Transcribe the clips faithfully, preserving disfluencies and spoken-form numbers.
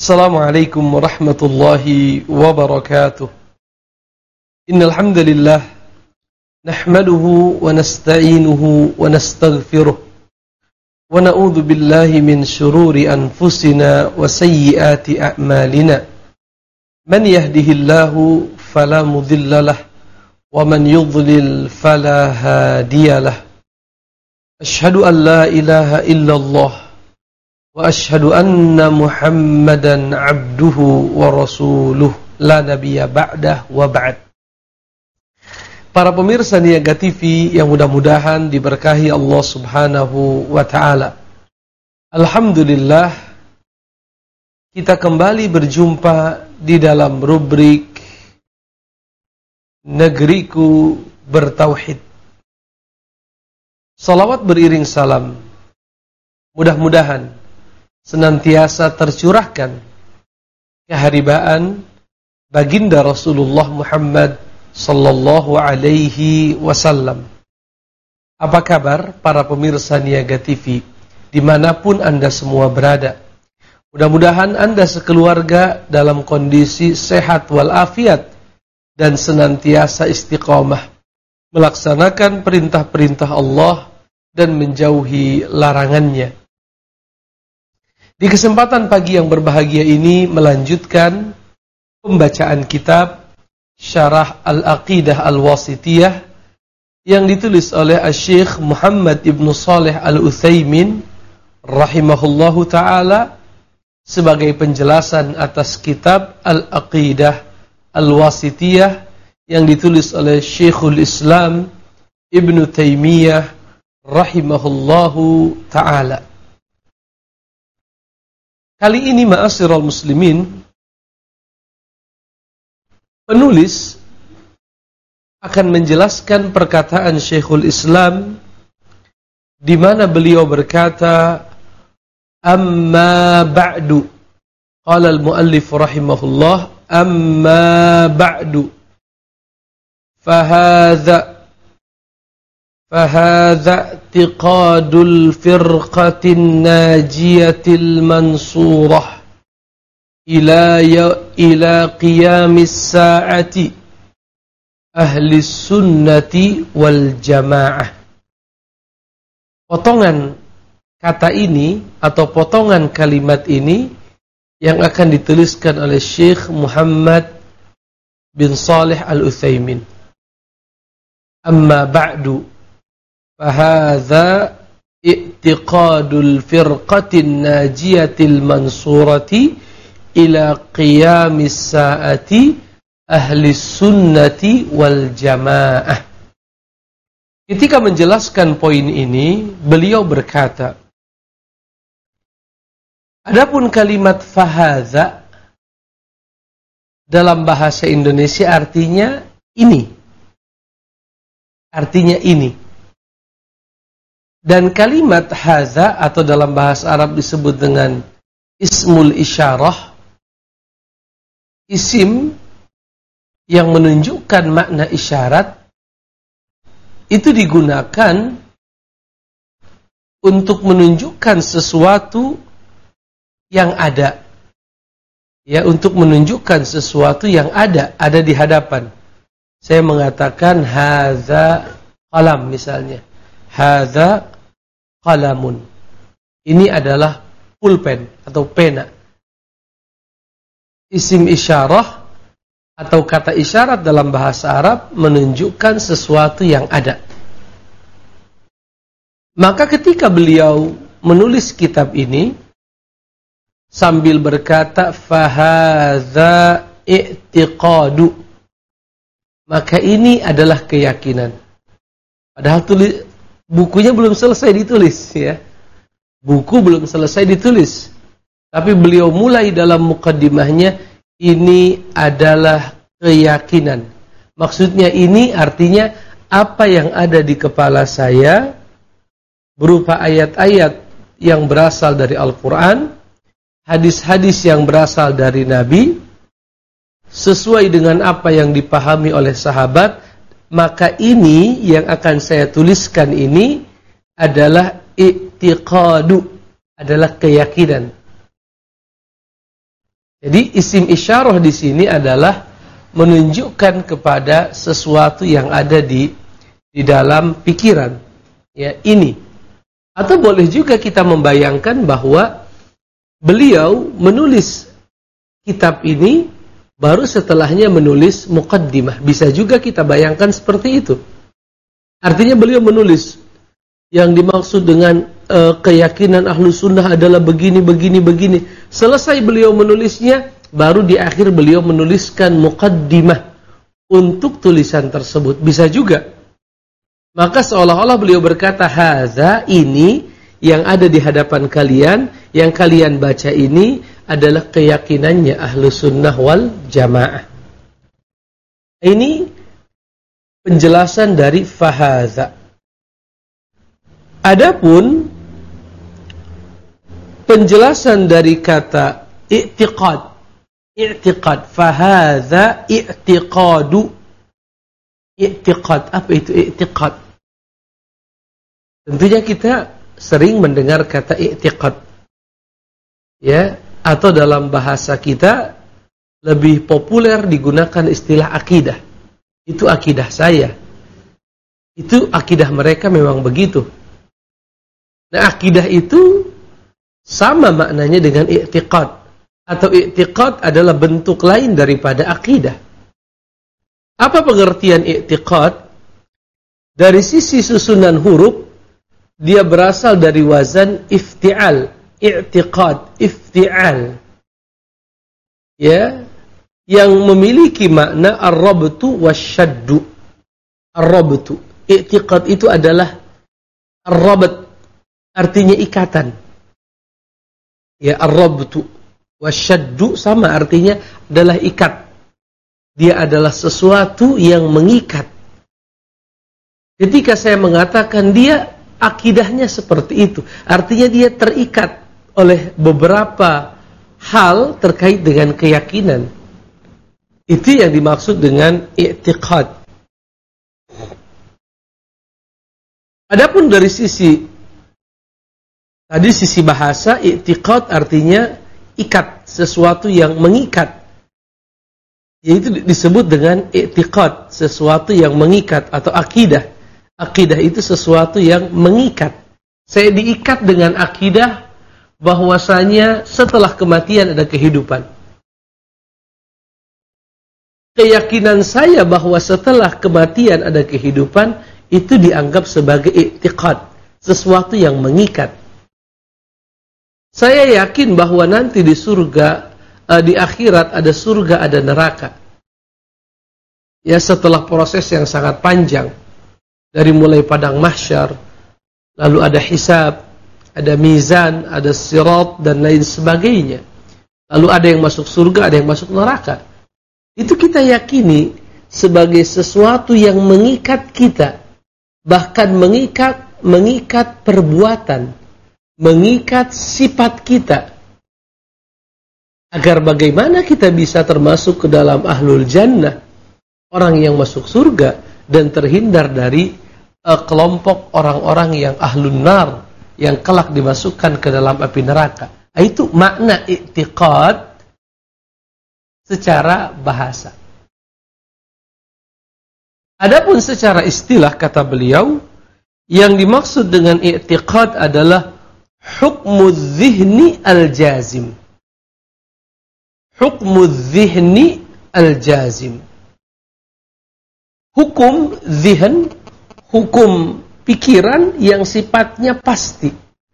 Assalamualaikum warahmatullahi wabarakatuh. Innal hamdalillah nahmaduhu wa nasta'inuhu wa nastaghfiruh wa na'udzu billahi min shururi anfusina wa sayyiati a'malina. Man yahdihillahu fala mudilla lahu wa man yudlil fala hadiyalah. Asyhadu an la ilaha illallah wa asyhadu anna Muhammadan abduhu wa rasuluh la nabiyya ba'dah wa ba'd. Para pemirsa Niaga T V yang mudah-mudahan diberkahi Allah Subhanahu wa taala. Alhamdulillah kita kembali berjumpa di dalam rubrik Negeriku Bertauhid. Salawat beriring salam mudah-mudahan senantiasa tercurahkan keharibaan baginda Rasulullah Muhammad sallallahu alaihi wasallam. Apa kabar para pemirsa Niaga T V dimanapun Anda semua berada? Mudah-mudahan Anda sekeluarga dalam kondisi sehat walafiat dan senantiasa istiqamah melaksanakan perintah-perintah Allah dan menjauhi larangannya. Di kesempatan pagi yang berbahagia ini melanjutkan pembacaan kitab Syarah Al-Aqidah Al-Wasithiyah yang ditulis oleh Asy-Syaikh Muhammad Ibn Shalih Al-Utsaimin rahimahullahu taala sebagai penjelasan atas kitab Al-Aqidah Al-Wasithiyah yang ditulis oleh Syekhul Islam Ibn Taimiyah rahimahullahu taala. Kali ini ma'asyiral muslimin, penulis akan menjelaskan perkataan Syekhul Islam di mana beliau berkata, amma ba'du, qala al-muallif rahimahullah, amma ba'du fahadha فهذا اعتقاد الفرقة الناجية المنصورة إلى إلى قيام الساعة أهل السنة والجماعة. Potongan kata ini atau potongan kalimat ini yang akan dituliskan oleh Syekh Muhammad bin Shalih Al-Utsaimin. Amma ba'du فهذا اعتقاد الفرقة الناجية المنصورة إلى قيام الساعة أهل السنة والجماعة. Ketika menjelaskan poin ini, beliau berkata, adapun kalimat fahadha dalam bahasa Indonesia artinya ini. Artinya ini. Dan kalimat hadza atau dalam bahasa Arab disebut dengan ismul isyarah, isim yang menunjukkan makna isyarat, itu digunakan untuk menunjukkan sesuatu yang ada. Ya, untuk menunjukkan sesuatu yang ada, ada di hadapan. Saya mengatakan hadza qalam misalnya. Hadza qalamun. Ini adalah pulpen atau pena. Isim isyarah atau kata isyarat dalam bahasa Arab menunjukkan sesuatu yang ada. Maka ketika beliau menulis kitab ini sambil berkata fahadza i'tiqadu, maka ini adalah keyakinan. Padahal tulis bukunya belum selesai ditulis, ya. Buku belum selesai ditulis. Tapi beliau mulai dalam mukaddimahnya, ini adalah keyakinan. Maksudnya ini artinya apa yang ada di kepala saya berupa ayat-ayat yang berasal dari Al-Quran, hadis-hadis yang berasal dari Nabi, sesuai dengan apa yang dipahami oleh sahabat. Maka ini yang akan saya tuliskan ini adalah i'tiqadu, adalah keyakinan. Jadi isim isyarah di sini adalah menunjukkan kepada sesuatu yang ada di di dalam pikiran. Ya, ini. Atau boleh juga kita membayangkan bahwa beliau menulis kitab ini baru setelahnya menulis muqaddimah. Bisa juga kita bayangkan seperti itu. Artinya beliau menulis yang dimaksud dengan uh, keyakinan ahlu sunnah adalah begini, begini, begini. Selesai beliau menulisnya, baru di akhir beliau menuliskan muqaddimah untuk tulisan tersebut. Bisa juga. Maka seolah-olah beliau berkata, haza, ini yang ada di hadapan kalian, yang kalian baca ini adalah keyakinannya ahlu sunnah wal jamaah. Ini penjelasan dari fahaza. Adapun penjelasan dari kata i'tiqad, i'tiqad, fahaza i'tiqadu. I'tiqad, apa itu i'tiqad? Tentunya kita sering mendengar kata i'tiqad, ya, atau dalam bahasa kita lebih populer digunakan istilah akidah. Itu akidah saya. Itu akidah mereka memang begitu. Nah, akidah itu sama maknanya dengan i'tiqad. Atau i'tiqad adalah bentuk lain daripada akidah. Apa pengertian i'tiqad? Dari sisi susunan huruf, dia berasal dari wazan ifti'al. I'tiqad, ifti'al. Ya, yang memiliki makna ar-rabtu wasyaddu. Ar-rabtu. I'tiqad itu adalah ar-rabt, artinya ikatan. Ya, ar-rabtu wasyaddu sama artinya adalah ikat. Dia adalah sesuatu yang mengikat. Ketika saya mengatakan dia akidahnya seperti itu, artinya dia terikat oleh beberapa hal terkait dengan keyakinan. Itu yang dimaksud dengan i'tiqad. Adapun dari sisi tadi sisi bahasa, i'tiqad artinya ikat, sesuatu yang mengikat. Yaitu disebut dengan i'tiqad, sesuatu yang mengikat, atau akidah. Akidah itu sesuatu yang mengikat. Saya diikat dengan akidah bahwasanya setelah kematian ada kehidupan. Keyakinan saya bahwa setelah kematian ada kehidupan itu dianggap sebagai i'tiqad, sesuatu yang mengikat. Saya yakin bahwa nanti di surga, di akhirat ada surga, ada neraka. Ya, setelah proses yang sangat panjang, dari mulai padang mahsyar, lalu ada hisab, ada mizan, ada sirat, dan lain sebagainya. Lalu ada yang masuk surga, ada yang masuk neraka. Itu kita yakini sebagai sesuatu yang mengikat kita, bahkan mengikat mengikat perbuatan, mengikat sifat kita. Agar bagaimana kita bisa termasuk ke dalam ahlul jannah, orang yang masuk surga, dan terhindar dari uh, kelompok orang-orang yang ahlun nar, yang kelak dimasukkan ke dalam api neraka. Itu makna i'tiqad secara bahasa. Adapun secara istilah, kata beliau, yang dimaksud dengan i'tiqad adalah hukmu dzihni al-jazim. Hukmu dzihni al-jazim. Hukum dzihn, hukum pikiran yang sifatnya pasti.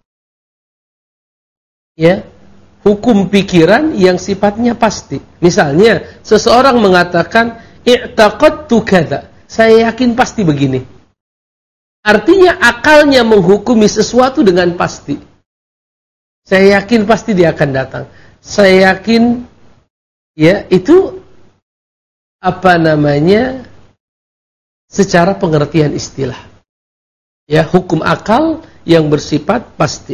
Ya, hukum pikiran yang sifatnya pasti. Misalnya, seseorang mengatakan i'taqadtu kadza. Saya yakin pasti begini. Artinya akalnya menghukumi sesuatu dengan pasti. Saya yakin pasti dia akan datang. Saya yakin, ya, itu apa namanya, secara pengertian istilah. Ya, hukum akal yang bersifat pasti.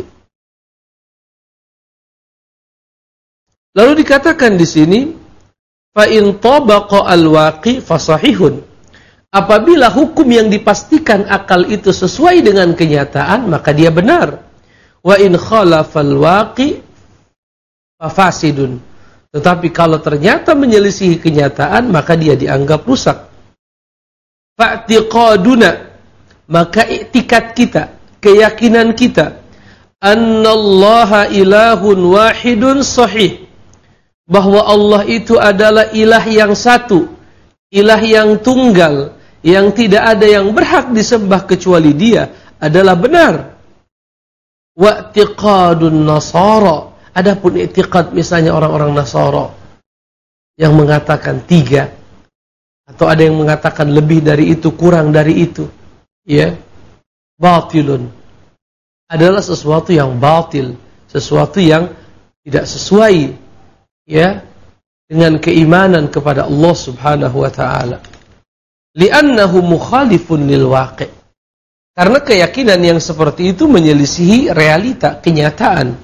Lalu dikatakan di sini, fa in tabaqa al-waqi fasahihun. Apabila hukum yang dipastikan akal itu sesuai dengan kenyataan, maka dia benar. Wa in khalafal waqi fafasidun. Tetapi kalau ternyata menyelisihi kenyataan, maka dia dianggap rusak. Fa'tiqaduna, maka i'tikad kita, keyakinan kita, annallaha ilahun wahidun sahih, bahwa Allah itu adalah ilah yang satu, ilah yang tunggal, yang tidak ada yang berhak disembah kecuali Dia, adalah benar. Wa'tiqadun nasara, adapun i'tiqad misalnya orang-orang Nasara yang mengatakan tiga, atau ada yang mengatakan lebih dari itu, kurang dari itu, ya, batilun, adalah sesuatu yang batil, sesuatu yang tidak sesuai, ya, dengan keimanan kepada Allah Subhanahu wa taala. Li'annahu mukhalifun lil waqi'. Karena keyakinan yang seperti itu menyelisihi realita, kenyataan.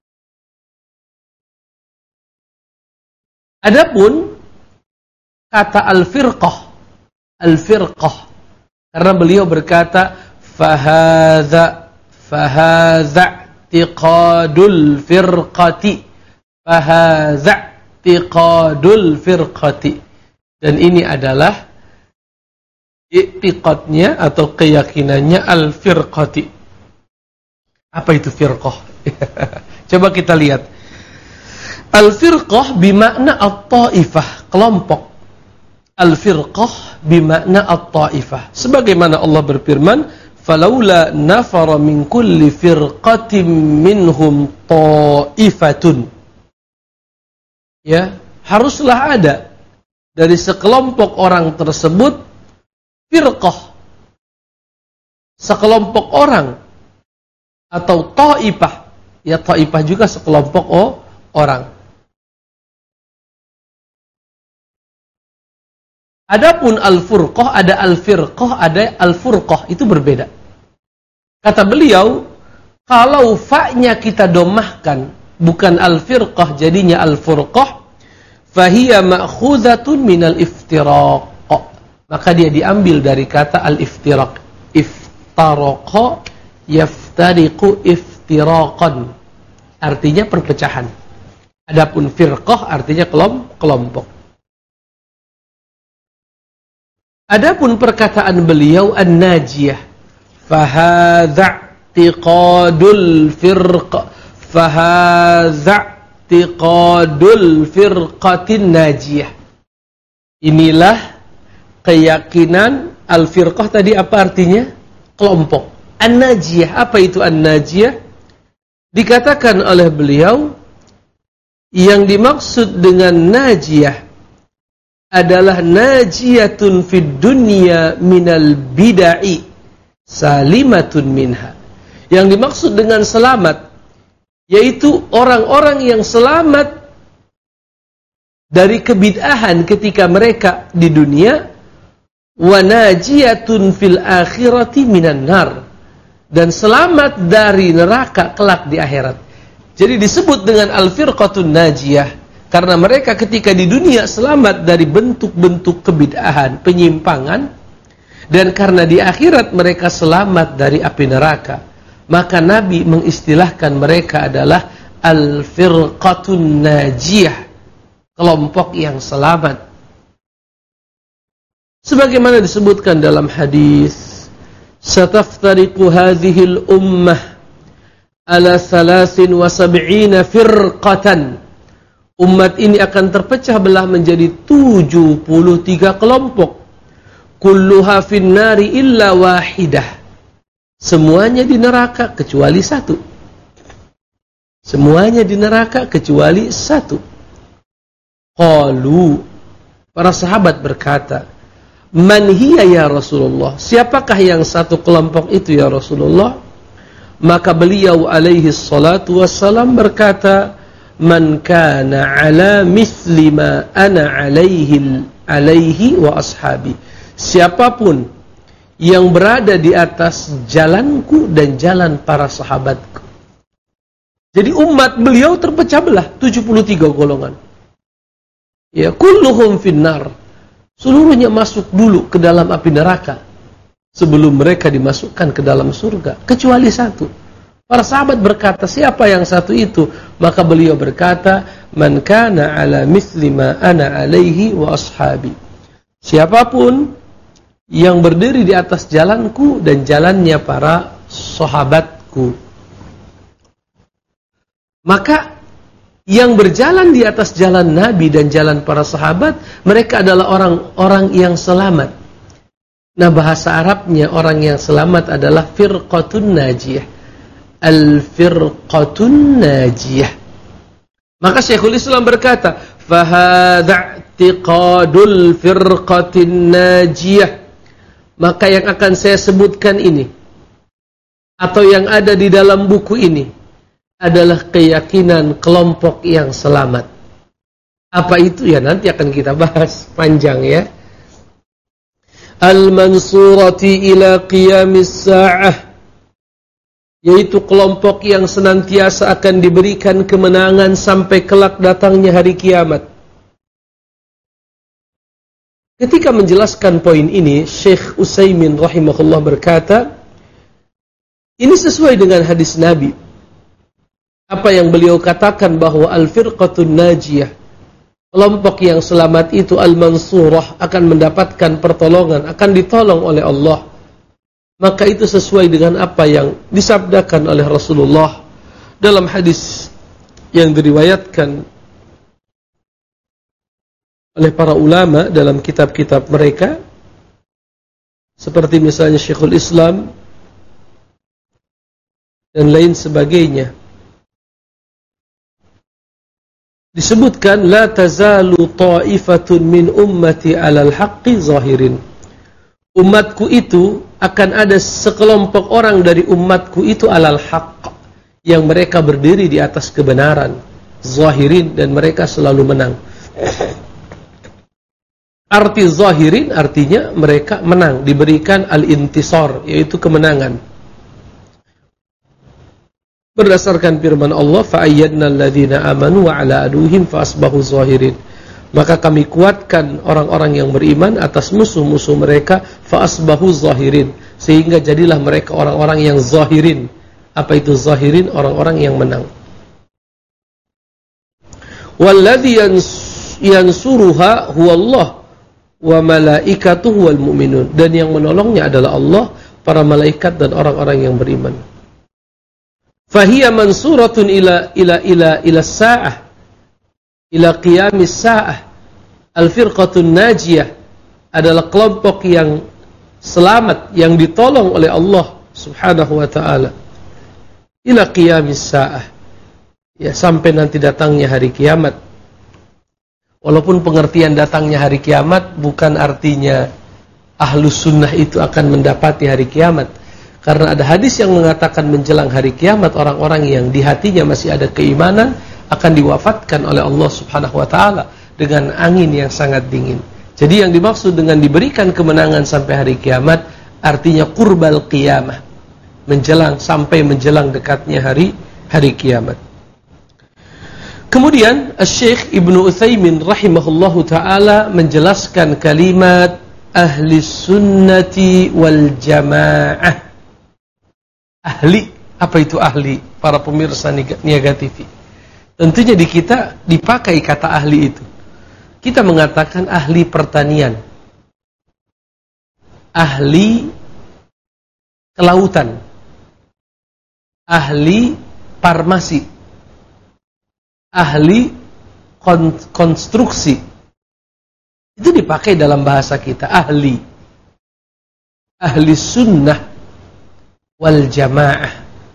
Adapun kata al-firqah, al-firqah, karena beliau berkata fahadha fahadha i'tiqadul firqati, fahadha i'tiqadul firqati, dan ini adalah i'tiqadnya atau keyakinannya al-firqati. Apa itu firqah? Coba kita lihat. Al-firqah bimakna at-ta'ifah, kelompok. Al-firqah bimakna at-ta'ifah. Sebagaimana Allah berfirman, "Falaula nafara min kulli firqatin minhum ta'ifatun." Ya, haruslah ada dari sekelompok orang tersebut firqah, sekelompok orang, atau ta'ifah. Ya, ta'ifah juga sekelompok oh, orang. Adapun al-furqah, ada al-firqah, ada al-furqah, itu berbeda. Kata beliau, kalau fa-nya kita domahkan, bukan al-firqah, jadinya al-furqah, fahiya ma'khuzatun minal iftiraq, maka dia diambil dari kata al-iftiraq. Iftaraqa yaftariqu iftiraqan, artinya perpecahan. Adapun firqah artinya kelompok. Adapun perkataan beliau an-najiyah, fahadha i'tiqadul firqa, fahadha i'tiqadul firqatin najiyah. Inilah keyakinan al-firqah. Tadi apa artinya? Kelompok. An-najiyah, apa itu an-najiyah? Dikatakan oleh beliau, yang dimaksud dengan najiyah adalah najiyatun fid dunya minal bid'i salimatun minha. Yang dimaksud dengan selamat yaitu orang-orang yang selamat dari kebid'ahan ketika mereka di dunia, wa najiyatun fil akhirati minan nar, dan selamat dari neraka kelak di akhirat. Jadi disebut dengan al-firqatun najiyah karena mereka ketika di dunia selamat dari bentuk-bentuk kebid'ahan, penyimpangan, dan karena di akhirat mereka selamat dari api neraka. Maka Nabi mengistilahkan mereka adalah al-firqatun najiyah, kelompok yang selamat. Sebagaimana disebutkan dalam hadis, sataftariqu hadhil ummah ala thalathin wa sab'ina firqatan. Umat ini akan terpecah belah menjadi tujuh puluh tiga kelompok. Kulluha finnari illa wahidah. Semuanya di neraka kecuali satu. Semuanya di neraka kecuali satu. Qalu, para sahabat berkata, man hiya ya Rasulullah? Siapakah yang satu kelompok itu ya Rasulullah? Maka beliau alaihi salatu wassalam berkata, man kana ala misli ma ana alaihi alaihi wa ashabi. Siapapun yang berada di atas jalanku dan jalan para sahabatku. Jadi umat beliau terpecah belah tujuh puluh tiga golongan. Ya, kulluhum finnar. Seluruhnya masuk dulu ke dalam api neraka sebelum mereka dimasukkan ke dalam surga, kecuali satu. Para sahabat berkata, siapa yang satu itu? Maka beliau berkata, man kana ala mithli ma ana alaihi wa ashabi. Siapapun yang berdiri di atas jalanku dan jalannya para sahabatku. Maka yang berjalan di atas jalan Nabi dan jalan para sahabat, mereka adalah orang-orang yang selamat. Nah, bahasa Arabnya orang yang selamat adalah firqatun najiyah. Al-firqatun najiyah. Maka Syekhul Islam berkata, fahadha i'tiqadul firqatin najiyah. Maka yang akan saya sebutkan ini, atau yang ada di dalam buku ini, adalah keyakinan kelompok yang selamat. Apa itu ya, nanti akan kita bahas panjang ya. Al-mansurati ila qiyamis sa'ah, yaitu kelompok yang senantiasa akan diberikan kemenangan sampai kelak datangnya hari kiamat. Ketika menjelaskan poin ini, Syekh Utsaimin rahimahullah berkata, ini sesuai dengan hadis Nabi. Apa yang beliau katakan bahwa al-firqatun najiyah, kelompok yang selamat itu al-mansurah, akan mendapatkan pertolongan, akan ditolong oleh Allah. Maka itu sesuai dengan apa yang disabdakan oleh Rasulullah dalam hadis yang diriwayatkan oleh para ulama dalam kitab-kitab mereka, seperti misalnya Syekhul Islam dan lain sebagainya. Disebutkan, la tazalu ta'ifatun min ummati 'alal haqqi zahirin. Umatku itu akan ada sekelompok orang dari umatku itu alal haqq, yang mereka berdiri di atas kebenaran, zahirin, dan mereka selalu menang. Arti zahirin artinya mereka menang, diberikan al-intisar, yaitu kemenangan. Berdasarkan firman Allah, fa'ayyadna alladhina amanu wa ala aduhim fa'asbahu zahirin. Maka kami kuatkan orang-orang yang beriman atas musuh-musuh mereka, fa'asbahu zahirin, sehingga jadilah mereka orang-orang yang zahirin. Apa itu zahirin? Orang-orang yang menang. Walladhi yansuruha huwallah wa malaikatuhu wal mu'minun. Dan yang menolongnya adalah Allah, para malaikat, dan orang-orang yang beriman. Fahiya mansuratun ila ila ila ila sa'ah, ila qiyamis sa'ah. Al-firqatun najiyah adalah kelompok yang selamat, yang ditolong oleh Allah subhanahu wa ta'ala, ila qiyamis sa'ah, ya, sampai nanti datangnya hari kiamat. Walaupun pengertian datangnya hari kiamat bukan artinya ahlus sunnah itu akan mendapati hari kiamat, karena ada hadis yang mengatakan menjelang hari kiamat orang-orang yang di hatinya masih ada keimanan akan diwafatkan oleh Allah subhanahu wa ta'ala dengan angin yang sangat dingin. Jadi yang dimaksud dengan diberikan kemenangan sampai hari kiamat artinya qurbal qiyamah, menjelang, sampai menjelang dekatnya hari hari kiamat. Kemudian Syekh Ibnu Utsaimin rahimahullahu taala menjelaskan kalimat ahli sunnati wal jamaah. Ahli, apa itu ahli? Para pemirsa Niaga T V, tentunya di kita dipakai kata ahli itu. Kita mengatakan ahli pertanian, ahli kelautan, ahli farmasi, ahli kon konstruksi. Itu dipakai dalam bahasa kita, ahli. Ahli sunnah wal jamaah.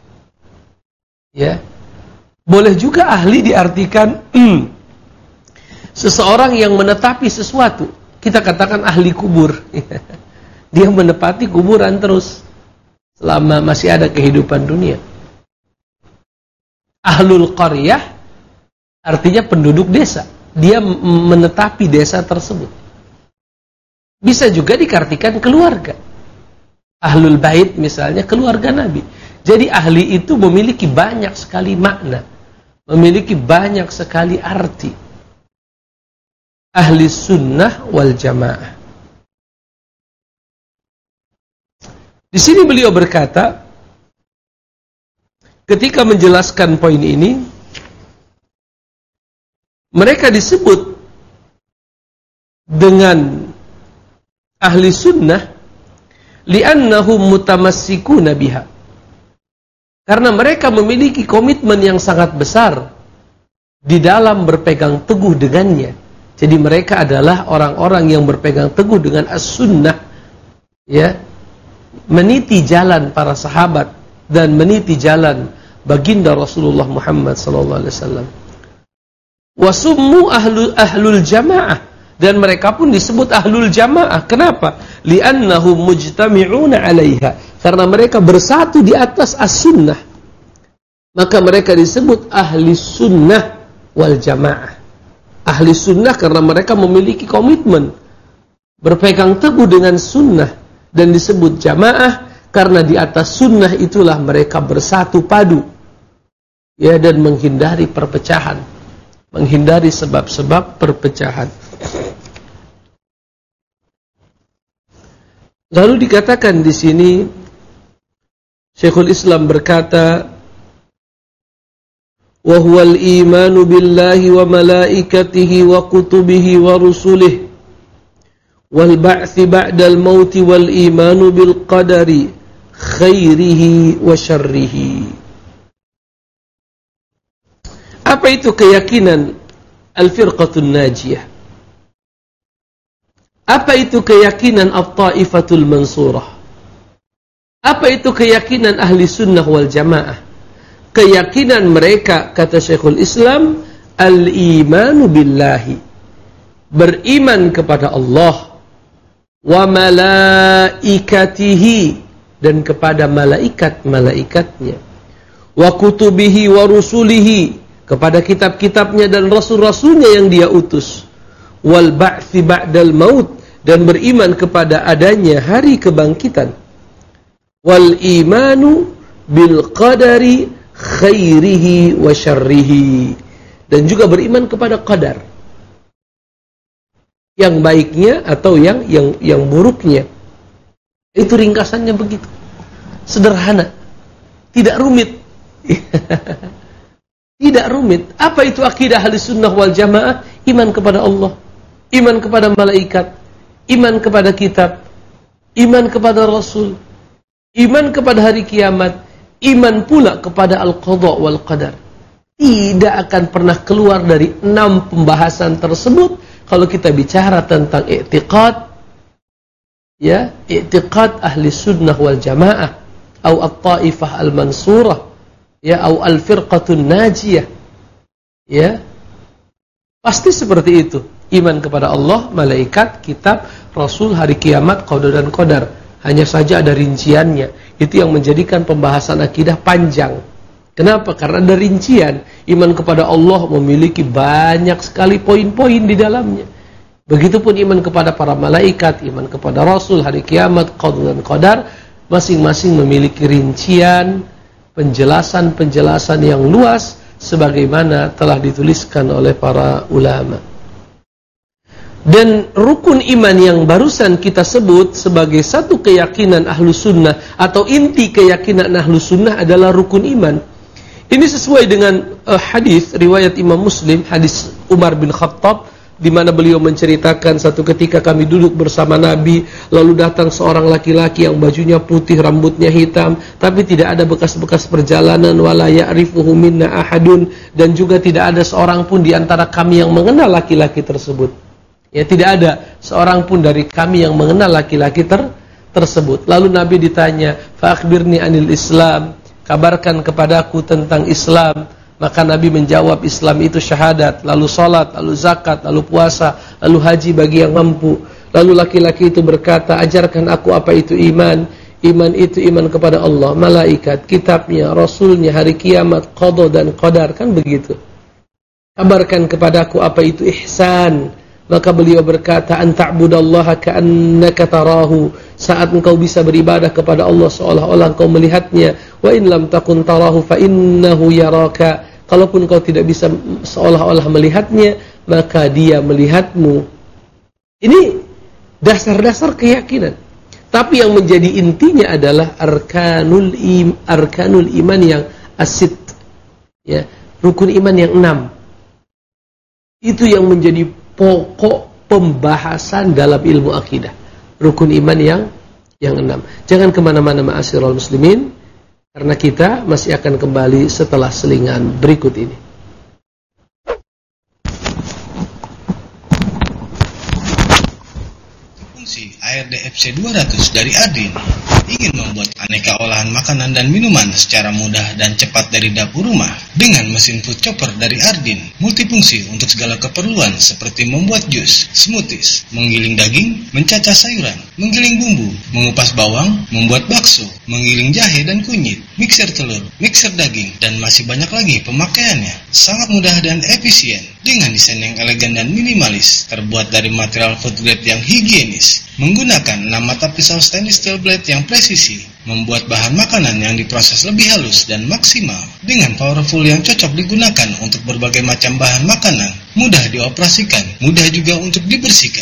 Ya. Boleh juga ahli diartikan mm, seseorang yang menetapi sesuatu. Kita katakan ahli kubur. Dia menepati kuburan terus selama masih ada kehidupan dunia. Ahlul qaryah artinya penduduk desa. Dia menetapi desa tersebut. Bisa juga diartikan keluarga. Ahlul bait misalnya keluarga Nabi. Jadi ahli itu memiliki banyak sekali makna, memiliki banyak sekali arti. Ahli sunnah wal jamaah. Di sini beliau berkata, ketika menjelaskan poin ini, mereka disebut dengan ahli sunnah li'annahum mutamassikuna biha, karena mereka memiliki komitmen yang sangat besar di dalam berpegang teguh dengannya. Jadi mereka adalah orang-orang yang berpegang teguh dengan as-sunnah, ya, meniti jalan para sahabat dan meniti jalan baginda Rasulullah Muhammad sallallahu alaihi wasallam. Wasummu ahlu ahlul jamaah, dan mereka pun disebut ahlul jamaah. Kenapa? Li'annahum mujtami'una 'alaiha, karena mereka bersatu di atas as-sunnah. Maka mereka disebut ahli sunnah wal jamaah. Ahli sunnah karena mereka memiliki komitmen berpegang teguh dengan sunnah, dan disebut jamaah karena di atas sunnah itulah mereka bersatu padu, ya, dan menghindari perpecahan, menghindari sebab-sebab perpecahan. Lalu dikatakan di sini, Syekhul Islam berkata, wa huwal imanu billahi wa malaikatihi wa kutubihi wa rusulihi wal ba'thi ba'dal mauti wal imanu bil qadari khairihi wa syarrihi. Apa itu keyakinan al-firqatun najiyah? Apa itu keyakinan at-taifatul mansurah? Apa itu keyakinan ahli sunnah wal jamaah? Keyakinan mereka, kata Syekhul Islam, al-imanu billahi, beriman kepada Allah, wa malaikatihi, dan kepada malaikat-malaikatnya, wa kutubihi wa rusulihi, kepada kitab-kitabnya dan rasul-rasulnya yang dia utus, wal ba'thi ba'dal maut, dan beriman kepada adanya hari kebangkitan, wal imanu bil qadari khairihi wa syarrihi, dan juga beriman kepada qadar, yang baiknya atau yang yang yang buruknya. Itu ringkasannya begitu. Sederhana. Tidak rumit. Tidak rumit. Apa itu akidah ahli sunnah wal jamaah? Iman kepada Allah, iman kepada malaikat, iman kepada kitab, iman kepada Rasul, iman kepada hari kiamat, iman pula kepada al-qadha wal qadar. Tidak akan pernah keluar dari enam pembahasan tersebut kalau kita bicara tentang i'tiqad, ya, i'tiqad ahli sunnah wal jamaah, atau at-taifah al-mansurah, ya, atau al-firqatun najiyah, ya. Pasti seperti itu. Iman kepada Allah, malaikat, kitab, Rasul, hari kiamat, qada dan qadar. Hanya saja ada rinciannya. Itu yang menjadikan pembahasan akidah panjang. Kenapa? Karena ada rincian. Iman kepada Allah memiliki banyak sekali poin-poin di dalamnya. Begitupun iman kepada para malaikat, iman kepada Rasul, hari kiamat, qada dan qadar, masing-masing memiliki rincian, penjelasan-penjelasan yang luas, sebagaimana telah dituliskan oleh para ulama. Dan rukun iman yang barusan kita sebut sebagai satu keyakinan ahlu sunnah, atau inti keyakinan ahlu sunnah adalah rukun iman. Ini sesuai dengan uh, hadis riwayat Imam Muslim, hadis Umar bin Khattab, di mana beliau menceritakan satu ketika kami duduk bersama Nabi, lalu datang seorang laki-laki yang bajunya putih, rambutnya hitam, tapi tidak ada bekas-bekas perjalanan, wala ya'rifuhu minna ahadun, dan juga tidak ada seorang pun di antara kami yang mengenal laki-laki tersebut. Ya, tidak ada seorang pun dari kami yang mengenal laki-laki ter tersebut. Lalu Nabi ditanya, fa akhbirni anil Islam, kabarkan kepadaku tentang Islam. Maka Nabi menjawab, Islam itu syahadat, lalu salat, lalu zakat, lalu puasa, lalu haji bagi yang mampu. Lalu laki-laki itu berkata, ajarkan aku apa itu iman. Iman itu iman kepada Allah, malaikat, kitabnya, rasulnya, hari kiamat, qada dan qadar. Kan begitu. Kabarkan kepadaku apa itu ihsan. Maka beliau berkata, an ta'budallaha ka'annaka tarahu, saat engkau bisa beribadah kepada Allah seolah-olah engkau melihatnya. Wa in lam takun tarahu fa innahu yaraka, kalaupun engkau tidak bisa seolah-olah melihatnya, maka dia melihatmu. Ini dasar-dasar keyakinan. Tapi yang menjadi intinya adalah arkanul im, arkanul iman yang asid, ya, rukun iman yang enam. Itu yang menjadi pokok pembahasan dalam ilmu akidah. Rukun iman yang yang enam. Jangan kemana-mana ma'asyiral muslimin, karena kita masih akan kembali setelah selingan berikut ini. Fungsi A R D F C dua ratus dari Ardin ingin membuat aneka olahan makanan dan minuman secara mudah dan cepat dari dapur rumah dengan mesin food chopper dari Ardin. Multifungsi untuk segala keperluan seperti membuat jus, smoothies, menggiling daging, mencacah sayuran, menggiling bumbu, mengupas bawang, membuat bakso, menggiling jahe dan kunyit, mixer telur, mixer daging, dan masih banyak lagi pemakaiannya. Sangat mudah dan efisien dengan desain yang elegan dan minimalis, terbuat dari material food grade yang higienis, menggunakan enam mata pisau stainless steel blade yang presisi, membuat bahan makanan yang diproses lebih halus dan maksimal, dengan powerful yang cocok digunakan untuk berbagai macam bahan makanan, mudah dioperasikan, mudah juga untuk dibersihkan.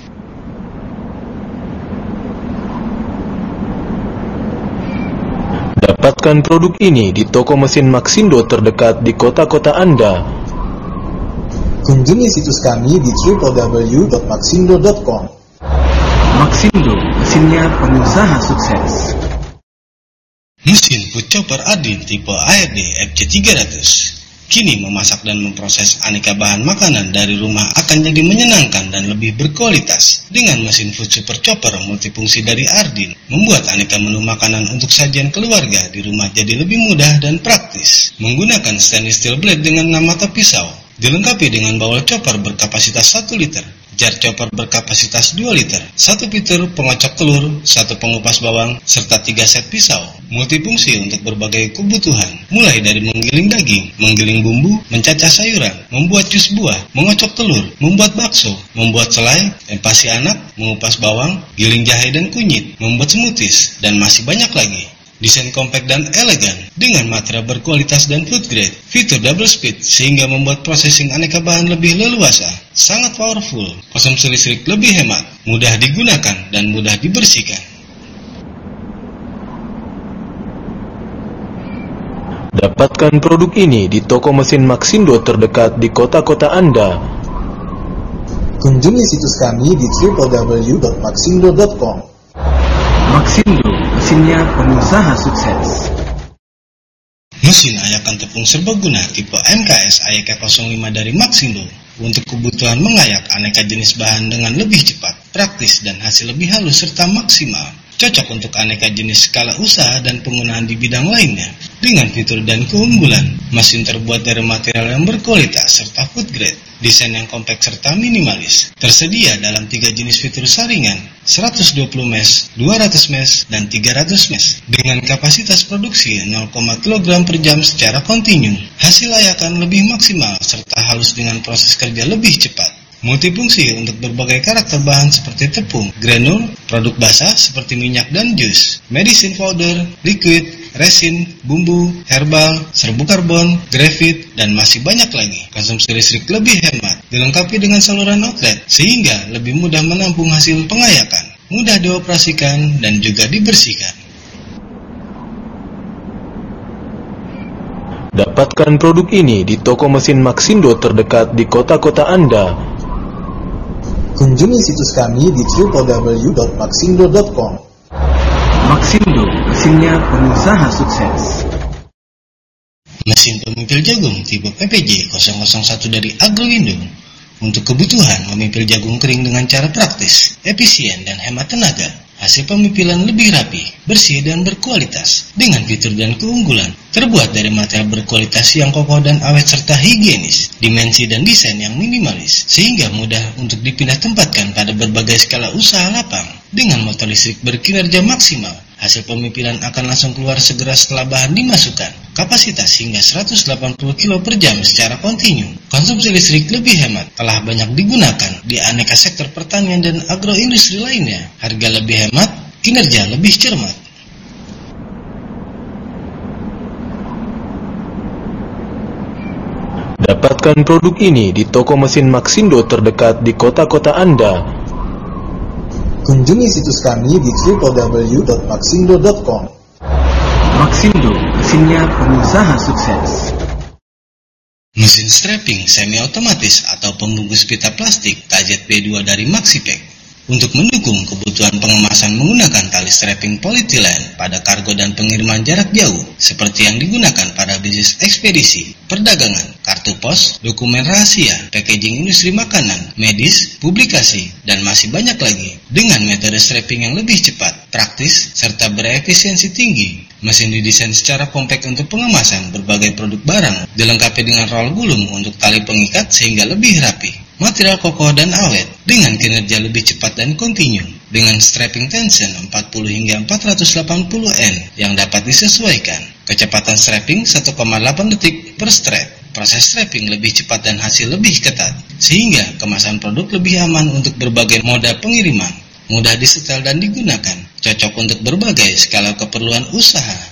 Dapatkan produk ini di toko mesin Maxindo terdekat di kota-kota Anda. Kunjungi situs kami di w w w dot maxindo dot com. Maxindo, mesinnya pengusaha sukses. Mesin food chopper Ardin tipe A R D F C tiga ratus. Kini memasak dan memproses aneka bahan makanan dari rumah akan jadi menyenangkan dan lebih berkualitas. Dengan mesin food super chopper multifungsi dari Ardin, membuat aneka menu makanan untuk sajian keluarga di rumah jadi lebih mudah dan praktis. Menggunakan stainless steel blade dengan enam mata pisau, dilengkapi dengan bowl chopper berkapasitas satu liter, jar chopper berkapasitas dua liter, satu fitur pengocok telur, satu pengupas bawang, serta tiga set pisau. Multifungsi untuk berbagai kebutuhan, mulai dari menggiling daging, menggiling bumbu, mencacah sayuran, membuat jus buah, mengocok telur, membuat bakso, membuat selai, empasi anak, mengupas bawang, giling jahe dan kunyit, membuat smoothies, dan masih banyak lagi. Desain compact dan elegan dengan material berkualitas dan food grade, fitur double speed sehingga membuat processing aneka bahan lebih leluasa, sangat powerful, konsumsi listrik lebih hemat, mudah digunakan dan mudah dibersihkan. Dapatkan produk ini di toko mesin Maxindo terdekat di kota-kota Anda. Kunjungi situs kami di w w w dot maxindo dot com. Maxindo, mesinnya pengusaha sukses. Mesin ayakan tepung serbaguna tipe M K S A Y K nol lima dari Maxindo untuk kebutuhan mengayak aneka jenis bahan dengan lebih cepat, praktis, dan hasil lebih halus serta maksimal. Cocok untuk aneka jenis skala usaha dan penggunaan di bidang lainnya. Dengan fitur dan keunggulan, mesin terbuat dari material yang berkualitas serta food grade, desain yang kompak serta minimalis. Tersedia dalam tiga jenis fitur saringan, seratus dua puluh mesh, dua ratus mesh, dan tiga ratus mesh. Dengan kapasitas produksi nol koma satu kilogram per jam secara kontinu. Hasil ayakan lebih maksimal serta halus dengan proses kerja lebih cepat. Multifungsi untuk berbagai karakter bahan seperti tepung, granul, produk basah seperti minyak dan jus, medicine powder, liquid, resin, bumbu, herbal, serbuk karbon, grafit, dan masih banyak lagi. Konsumsi listrik lebih hemat, dilengkapi dengan saluran outlet, sehingga lebih mudah menampung hasil pengayakan, mudah dioperasikan, dan juga dibersihkan. Dapatkan produk ini di toko mesin Maxindo terdekat di kota-kota Anda. Kunjungi situs kami di w w w dot maxindo dot com. Maxindo, mesinnya pengusaha sukses. Mesin pemipil jagung tipe P P J nol nol satu dari Agroindo untuk kebutuhan memipil jagung kering dengan cara praktis, efisien, dan hemat tenaga. Hasil pemipilan lebih rapi, bersih, dan berkualitas dengan fitur dan keunggulan. Terbuat dari material berkualitas yang kokoh dan awet serta higienis, dimensi dan desain yang minimalis, sehingga mudah untuk dipindah tempatkan pada berbagai skala usaha lapang. Dengan motor listrik berkinerja maksimal, hasil pemipilan akan langsung keluar segera setelah bahan dimasukkan. Kapasitas hingga seratus delapan puluh kilogram per jam secara kontinu. Konsumsi listrik lebih hemat, telah banyak digunakan di aneka sektor pertanian dan agroindustri lainnya. Harga lebih hemat, kinerja lebih cermat. Dapatkan produk ini di toko mesin Maxindo terdekat di kota-kota Anda. Kunjungi situs kami di w w w dot maxindo dot com. Maxindo, mesinnya pengusaha sukses. Mesin strapping semi-otomatis atau pembungkus pita plastik K Z B dua dari Maxipek untuk mendukung kebutuhan pengemasan menggunakan tali strapping polyethylene pada kargo dan pengiriman jarak jauh seperti yang digunakan pada bisnis ekspedisi, perdagangan, kartu pos, dokumen rahasia, packaging industri makanan, medis, publikasi, dan masih banyak lagi dengan metode strapping yang lebih cepat, praktis, serta berefisiensi tinggi. Mesin didesain secara kompak untuk pengemasan berbagai produk barang, dilengkapi dengan roll gulung untuk tali pengikat sehingga lebih rapi. Material kokoh dan awet dengan kinerja lebih cepat dan kontinu dengan strapping tension empat puluh hingga empat ratus delapan puluh N yang dapat disesuaikan. Kecepatan strapping satu koma delapan detik per strap. Proses strapping lebih cepat dan hasil lebih ketat sehingga kemasan produk lebih aman untuk berbagai moda pengiriman. Mudah disetel dan digunakan, cocok untuk berbagai skala keperluan usaha.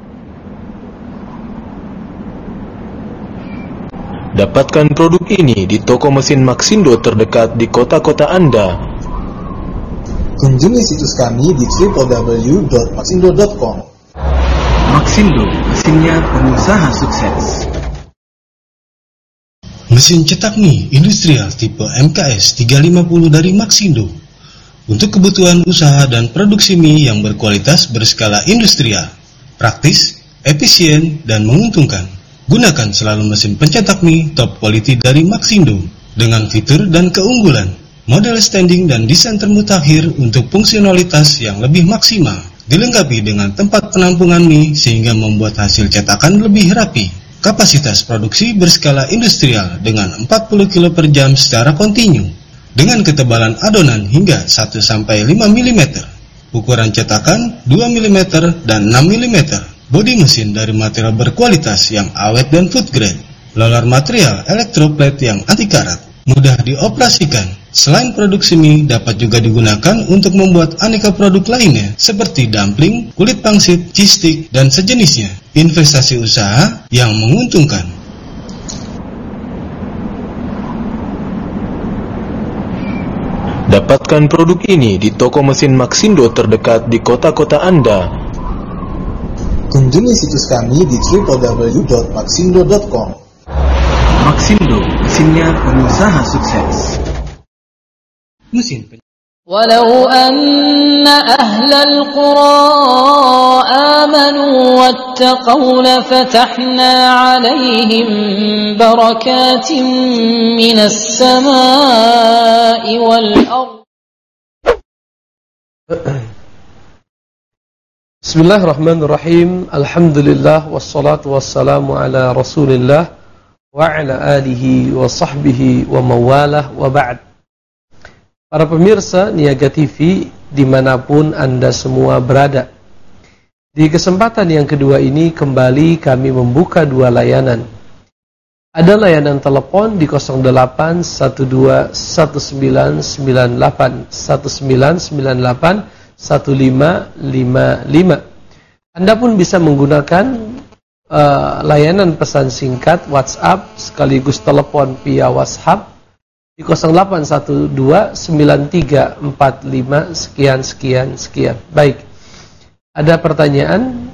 Dapatkan produk ini di toko mesin Maxindo terdekat di kota-kota Anda. Kunjungi situs kami di w w w dot maxindo dot com. Maxindo, mesinnya pengusaha sukses. Mesin cetak mie industrial tipe M K S tiga lima nol dari Maxindo untuk kebutuhan usaha dan produksi mie yang berkualitas berskala industrial, praktis, efisien, dan menguntungkan. Gunakan selalu mesin pencetak mie top quality dari Maxindo dengan fitur dan keunggulan, model standing dan desain termutakhir untuk fungsionalitas yang lebih maksimal, dilengkapi dengan tempat penampungan mie sehingga membuat hasil cetakan lebih rapi. Kapasitas produksi berskala industrial dengan empat puluh kilo per jam secara kontinu, dengan ketebalan adonan hingga satu sampai lima milimeter, ukuran cetakan dua milimeter dan enam milimeter. Bodi mesin dari material berkualitas yang awet dan food grade. Roller material elektroplate yang anti karat, mudah dioperasikan. Selain produksi mie, dapat juga digunakan untuk membuat aneka produk lainnya seperti dumpling, kulit pangsit, cheese stick, dan sejenisnya. Investasi usaha yang menguntungkan. Dapatkan produk ini di toko mesin Maxindo terdekat di kota-kota Anda. Kunjungi situs kami di w w w dot maxindo dot com. Maxindo, mesinnya pengusaha sukses. Mesin Walau anna ahlal qura amanu wattaqaw lafatahna alaihim barakatin minas samai wal ardh. Bismillahirrahmanirrahim. Alhamdulillah wassalatu wassalamu ala Rasulillah wa ala alihi wa sahbihi wa mawalah wa ba'd. Para pemirsa Niaga T V dimanapun Anda semua berada, di kesempatan yang kedua ini kembali kami membuka dua layanan. Ada layanan telepon di nol delapan satu dua satu sembilan sembilan delapan satu sembilan sembilan delapan satu lima lima lima. Anda pun bisa menggunakan uh, layanan pesan singkat WhatsApp sekaligus telepon via WhatsApp di nol delapan satu dua sembilan tiga empat lima sekian sekian sekian. Baik. Ada pertanyaan?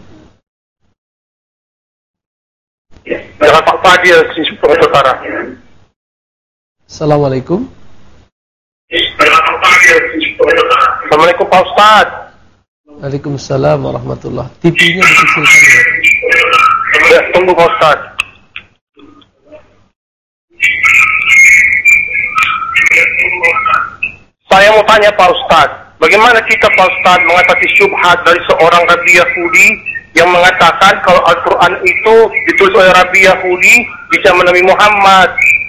Dengan Pak Fadil Sumatera Utara. Assalamualaikum. Assalamualaikum Pak Ustaz. Waalaikumsalam warahmatullah. T V-nya dikecilkan ya. Ya, tunggu Pak Ustaz. Saya mau tanya Pak Ustaz, bagaimana kita Pak Ustaz mengatasi syubhat dari seorang Rabi Yahudi yang mengatakan kalau Al-Quran itu ditulis oleh Rabi Yahudi di zaman Nabi Muhammad?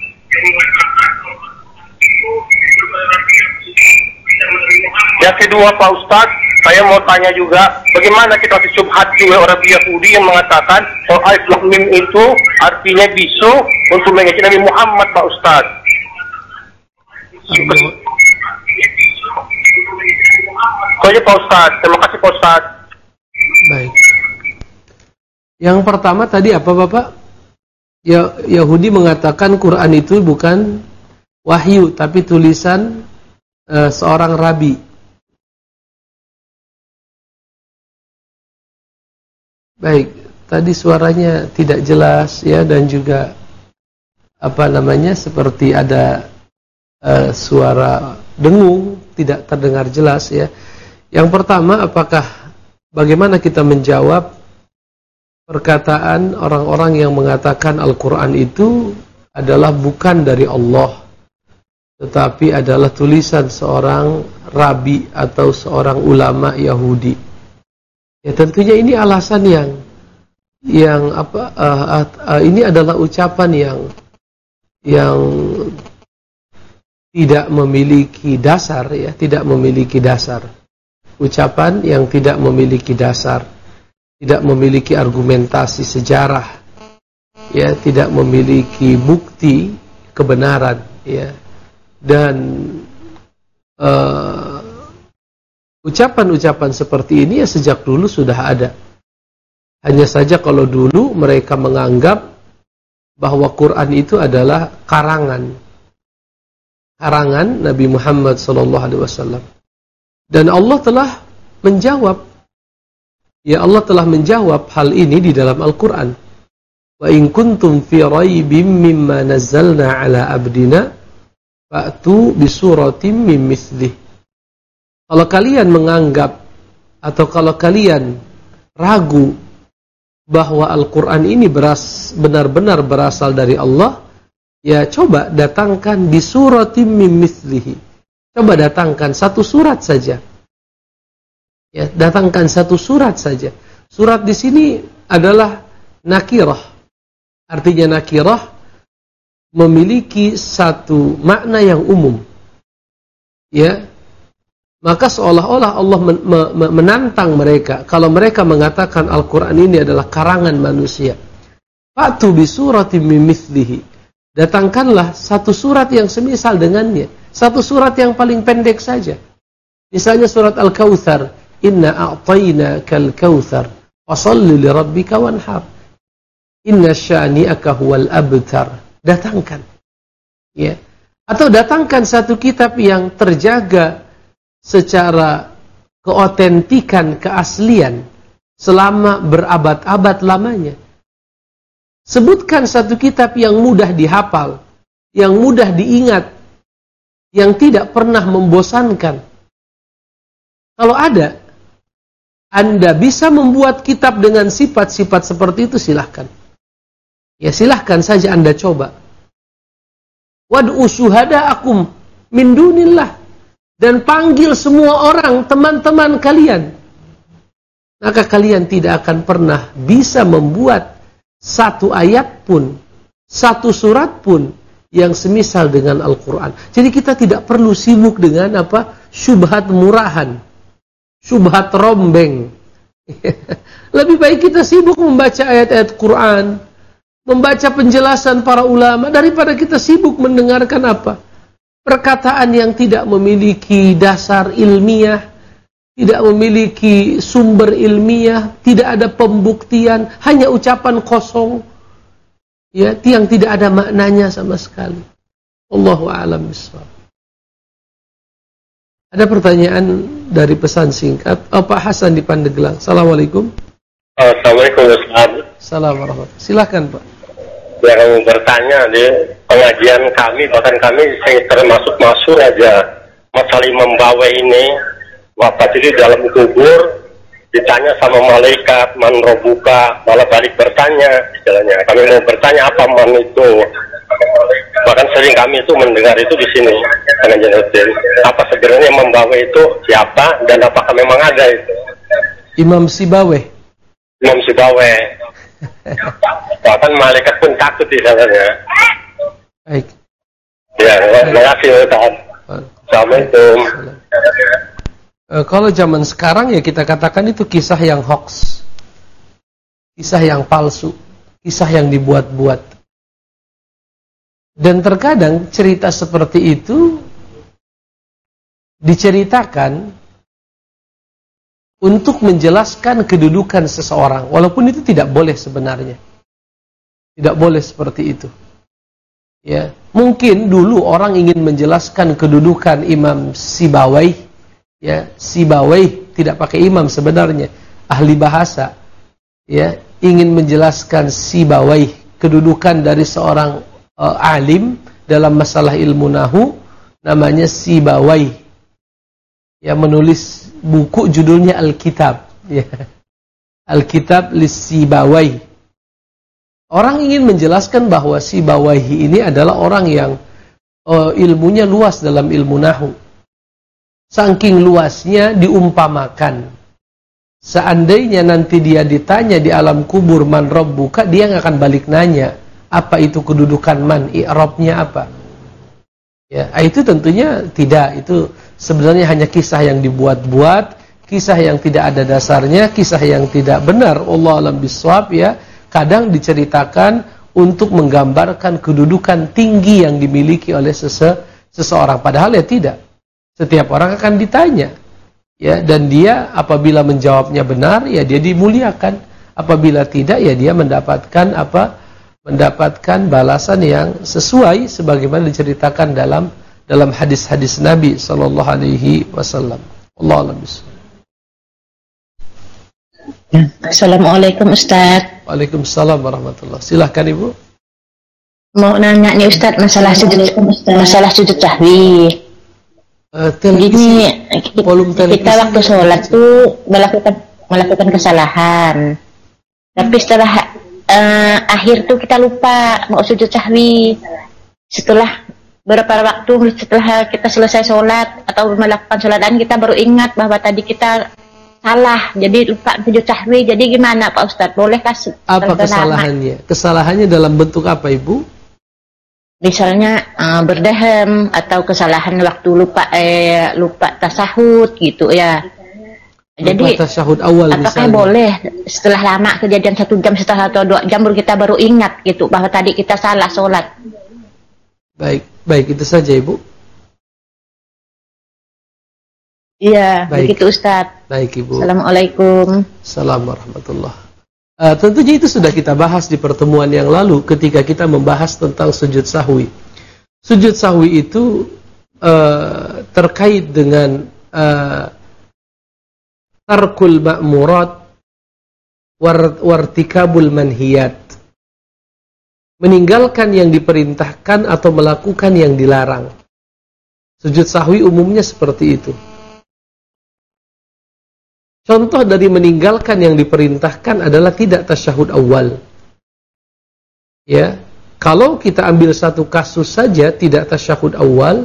Yang kedua Pak Ustaz, saya mau tanya juga, bagaimana kita atasi syubhat juga orang Yahudi yang mengatakan kalau Alif Lam Mim itu artinya bisu untuk mengejek Nabi Muhammad Pak Ustaz? Itu aja Pak Ustaz, terima kasih Pak Ustaz. Baik. Yang pertama tadi apa Bapak? Ya, Yahudi mengatakan Quran itu bukan wahyu tapi tulisan uh, seorang rabi. Baik, tadi suaranya tidak jelas ya, dan juga apa namanya seperti ada uh, suara dengung, tidak terdengar jelas ya. Yang pertama, apakah bagaimana kita menjawab perkataan orang-orang yang mengatakan Al-Quran itu adalah bukan dari Allah, tetapi adalah tulisan seorang rabi atau seorang ulama Yahudi. Ya tentunya ini alasan yang yang apa uh, uh, uh, ini adalah ucapan yang yang tidak memiliki dasar ya, tidak memiliki dasar. Ucapan yang tidak memiliki dasar, tidak memiliki argumentasi sejarah, ya, tidak memiliki bukti kebenaran, ya. Dan uh, ucapan-ucapan seperti ini ya sejak dulu sudah ada. Hanya saja kalau dulu mereka menganggap bahwa Quran itu adalah karangan karangan Nabi Muhammad sallallahu alaihi wasallam. Dan Allah telah menjawab, ya Allah telah menjawab hal ini di dalam Al-Quran. Wa in kuntum fi raibim mimma nazzalna ala abdina fa'tu bi suratin min mithlih. Kalau kalian menganggap atau kalau kalian ragu bahwa Al-Quran ini beras, benar-benar berasal dari Allah, ya coba datangkan bi suratin min mithlihi. Coba datangkan satu surat saja. Ya, datangkan satu surat saja. Surat di sini adalah nakirah. Artinya nakirah memiliki satu makna yang umum. Ya. Maka seolah-olah Allah men- men- menantang mereka kalau mereka mengatakan Al-Qur'an ini adalah karangan manusia. Fa'tu bi suratin min mithlihi. Datangkanlah satu surat yang semisal dengannya. Satu surat yang paling pendek saja. Misalnya surat Al-Kautsar, Inna a'tainakal kautsar, fashalli li rabbika wanhar. Inna syani'aka huwal abtar. Datangkan. Ya. Atau datangkan satu kitab yang terjaga secara keotentikan, keaslian selama berabad-abad lamanya. Sebutkan satu kitab yang mudah dihafal, yang mudah diingat, yang tidak pernah membosankan. Kalau ada, Anda bisa membuat kitab dengan sifat-sifat seperti itu, silahkan. Ya silahkan saja Anda coba. Wad'u syuhada'akum min dunillah. Dan panggil semua orang, teman-teman kalian. Maka kalian tidak akan pernah bisa membuat satu ayat pun, satu surat pun yang semisal dengan Al-Quran. Jadi kita tidak perlu sibuk dengan apa? Syubhat murahan, syubhat rombeng. Lebih baik kita sibuk membaca ayat-ayat Quran, membaca penjelasan para ulama, daripada kita sibuk mendengarkan apa? Perkataan yang tidak memiliki dasar ilmiah, tidak memiliki sumber ilmiah, tidak ada pembuktian, hanya ucapan kosong. Ya, yang tidak ada maknanya sama sekali. Allahu a'lam bishawab. Ada pertanyaan dari pesan singkat. Oh, Pak Hasan di Pandeglang. Assalamualaikum. Assalamualaikum Ustaz. Assalamualaikum. Silakan Pak. Ya, kamu bertanya di pengajian kami, bahkan kami saya termasuk masuk aja masalah membawa ini wafat itu dalam kubur. Ditanya sama malaikat, man robuka, malah balik bertanya, istilahnya. Kami mau bertanya apa man itu. Bahkan sering kami itu mendengar itu di sini, pengajian rutin. Apa sebenarnya membawa itu siapa dan apakah memang ada itu? Imam Sibaweh. Imam Sibaweh. Bahkan malaikat pun takut istilahnya. Baik. Ya, terima kasih Ustaz. Assalamualaikum. E, kalau zaman sekarang ya kita katakan itu kisah yang hoax, kisah yang palsu, kisah yang dibuat-buat. Dan terkadang cerita seperti itu diceritakan untuk menjelaskan kedudukan seseorang, walaupun itu tidak boleh sebenarnya. Tidak boleh seperti itu. Ya, mungkin dulu orang ingin menjelaskan kedudukan Imam Sibawayh. Ya, Sibawayh tidak pakai imam sebenarnya, ahli bahasa. ya, ingin menjelaskan Sibawayh, kedudukan dari seorang uh, alim dalam masalah ilmu nahu, namanya Sibawayh, yang menulis buku judulnya Alkitab, ya. Alkitab lis-Sibawayh. Orang ingin menjelaskan bahwa Sibawayh ini adalah orang yang uh, ilmunya luas dalam ilmu nahu. Saking luasnya diumpamakan. Seandainya nanti dia ditanya di alam kubur man rabbuka, dia nggak akan balik nanya apa itu kedudukan man, i'rabnya apa. Ya, itu tentunya tidak. Itu sebenarnya hanya kisah yang dibuat-buat, kisah yang tidak ada dasarnya, kisah yang tidak benar. Allah alam bisawab, ya. Kadang diceritakan untuk menggambarkan kedudukan tinggi yang dimiliki oleh sese, seseorang. Padahal ya tidak. Setiap orang akan ditanya, ya, dan dia apabila menjawabnya benar, ya dia dimuliakan. Apabila tidak, ya dia mendapatkan apa? Mendapatkan balasan yang sesuai sebagaimana diceritakan dalam dalam hadis-hadis Nabi sallallahu alaihi wasallam. Allahu a'lam bishawab. Assalamualaikum Ustaz. Waalaikumsalam warahmatullahi. Silahkan Ibu. Mau nanya nih Ustaz masalah sujud masalah sujud sahwi. Uh, Gini, volume kita waktu sholat tuh melakukan melakukan kesalahan, tapi setelah uh, akhir tuh kita lupa mau sujud sahwi. Setelah beberapa waktu setelah kita selesai sholat atau melakukan sholat lain, kita baru ingat bahwa tadi kita salah, jadi lupa sujud sahwi. Jadi gimana Pak Ustadz? Boleh kasih? Apa kesalahannya? Kesalahannya dalam bentuk apa Ibu? Misalnya uh, berdehem atau kesalahan waktu lupa eh, lupa tasahud gitu ya. Jadi lupa tasahud awal apakah misalnya boleh setelah lama kejadian satu jam setelah atau dua jam baru kita baru ingat gitu bahwa tadi kita salah sholat? Baik, baik itu saja Ibu. Iya, begitu Ustadz. Baik Ibu. Assalamualaikum. Assalamualaikum warahmatullahi. Uh, tentunya itu sudah kita bahas di pertemuan yang lalu ketika kita membahas tentang sujud sahwi. Sujud sahwi itu uh, terkait dengan uh, tarkul ma'murat war, wartikabul manhiyat. Meninggalkan yang diperintahkan atau melakukan yang dilarang. Sujud sahwi umumnya seperti itu. Contoh dari meninggalkan yang diperintahkan adalah tidak tasyahud awal. Ya, kalau kita ambil satu kasus saja tidak tasyahud awal,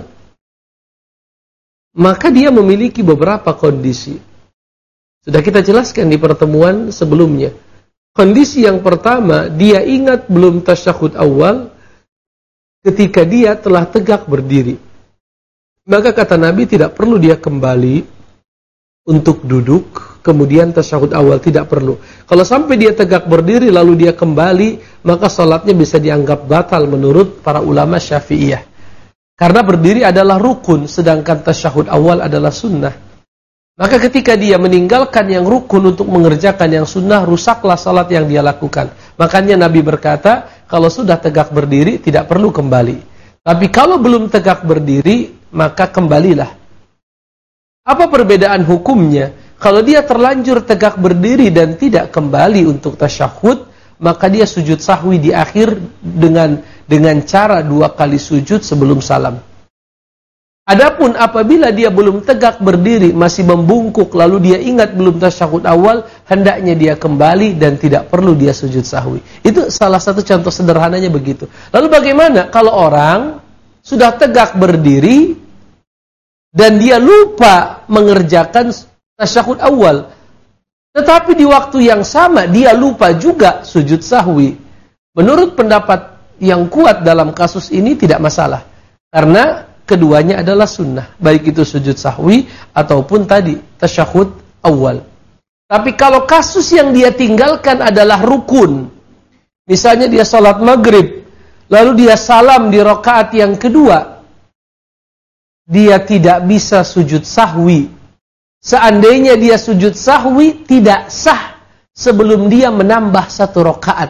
maka dia memiliki beberapa kondisi. Sudah kita jelaskan di pertemuan sebelumnya. Kondisi yang pertama, dia ingat belum tasyahud awal ketika dia telah tegak berdiri. Maka kata Nabi tidak perlu dia kembali untuk duduk, kemudian tasyahud awal tidak perlu. Kalau sampai dia tegak berdiri lalu dia kembali, maka salatnya bisa dianggap batal menurut para ulama Syafi'iyah. Karena berdiri adalah rukun, sedangkan tasyahud awal adalah sunnah. Maka ketika dia meninggalkan yang rukun untuk mengerjakan yang sunnah, rusaklah salat yang dia lakukan. Makanya Nabi berkata, kalau sudah tegak berdiri tidak perlu kembali. Tapi kalau belum tegak berdiri, maka kembalilah. Apa perbedaan hukumnya? Kalau dia terlanjur tegak berdiri dan tidak kembali untuk tasyahud, maka dia sujud sahwi di akhir dengan dengan cara dua kali sujud sebelum salam. Adapun apabila dia belum tegak berdiri, masih membungkuk, lalu dia ingat belum tasyahud awal, hendaknya dia kembali dan tidak perlu dia sujud sahwi. Itu salah satu contoh sederhananya begitu. Lalu bagaimana kalau orang sudah tegak berdiri dan dia lupa mengerjakan tasyahud awal, tetapi di waktu yang sama dia lupa juga sujud sahwi? Menurut pendapat yang kuat dalam kasus ini tidak masalah, karena keduanya adalah sunnah, baik itu sujud sahwi ataupun tadi tasyahud awal. Tapi kalau kasus yang dia tinggalkan adalah rukun, misalnya dia sholat maghrib, lalu dia salam di rakaat yang kedua, dia tidak bisa sujud sahwi. Seandainya dia sujud sahwi, tidak sah sebelum dia menambah satu rakaat.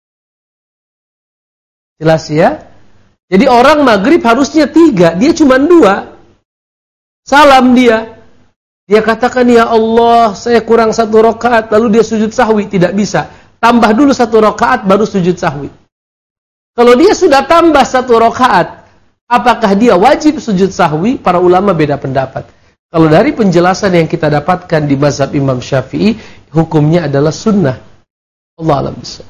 Jelas ya? Jadi orang maghrib harusnya tiga, dia cuma dua. Salam dia. Dia katakan, ya Allah, saya kurang satu rakaat, lalu dia sujud sahwi. Tidak bisa. Tambah dulu satu rakaat, baru sujud sahwi. Kalau dia sudah tambah satu rakaat, apakah dia wajib sujud sahwi? Para ulama beda pendapat. Kalau dari penjelasan yang kita dapatkan di mazhab Imam Syafi'i, hukumnya adalah sunnah. Allah alam bisa.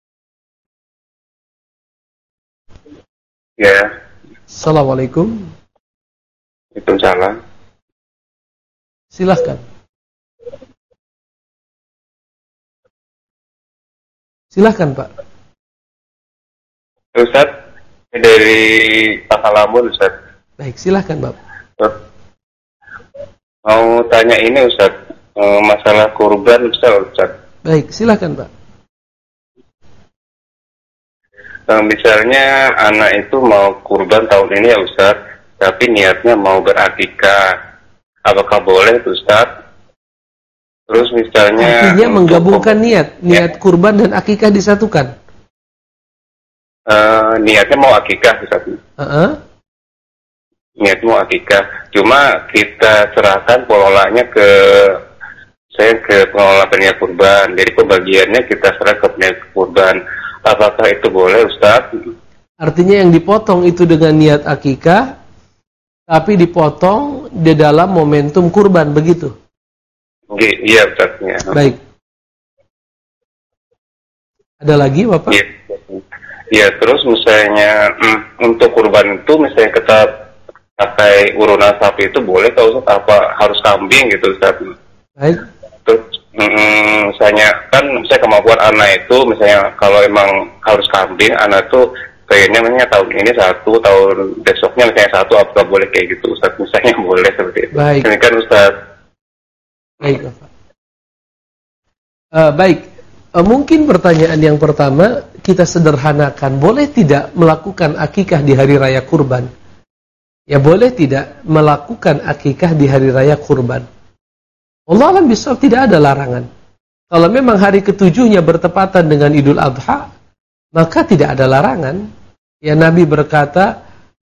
Ya. Assalamualaikum. Waalaikumsalam. Silahkan. Silahkan Pak. Ustaz, dari Pasalamun Ustaz. Baik, silahkan Bapak. Mau tanya ini Ustaz, masalah kurban Ustaz. Ustaz. Baik, silahkan Pak. Misalnya anak itu mau kurban tahun ini ya Ustaz, tapi niatnya mau berakikah. Apakah boleh Ustaz? Terus misalnya artinya menggabungkan niat, niat kurban dan akikah disatukan. Uh, niatnya mau akikah Ustaz. Uh-uh. Niatnya mau akikah. Cuma kita serahkan pengelolanya ke saya ke pengelola peniat kurban. Jadi pembagiannya kita serahkan ke peniat kurban. Apakah itu boleh Ustaz? Artinya yang dipotong itu dengan niat akikah, tapi dipotong di dalam momentum kurban, begitu? Iya, Ustaz. Ya. Baik. Ada lagi, Bapak? Iya. Ya, terus misalnya mm, untuk kurban itu misalnya kita pakai urunan sapi itu boleh atau Ustaz? Apa harus kambing gitu Ustaz? Baik. Terus mm, misalnya kan misalnya kemampuan anak itu misalnya kalau emang harus kambing, anak tuh kayaknya misalnya tahun ini satu, tahun besoknya misalnya satu, apakah boleh kayak gitu Ustaz? Misalnya boleh seperti itu. Baik. Ini kan Ustaz. Baik, Bapak. Uh, baik. Uh, mungkin pertanyaan yang pertama kita sederhanakan, boleh tidak melakukan akikah di hari raya kurban? Ya boleh tidak melakukan akikah di hari raya kurban. Allah alam bisawab, tidak ada larangan. Kalau memang hari ketujuhnya bertepatan dengan Idul Adha, maka tidak ada larangan. Ya Nabi berkata,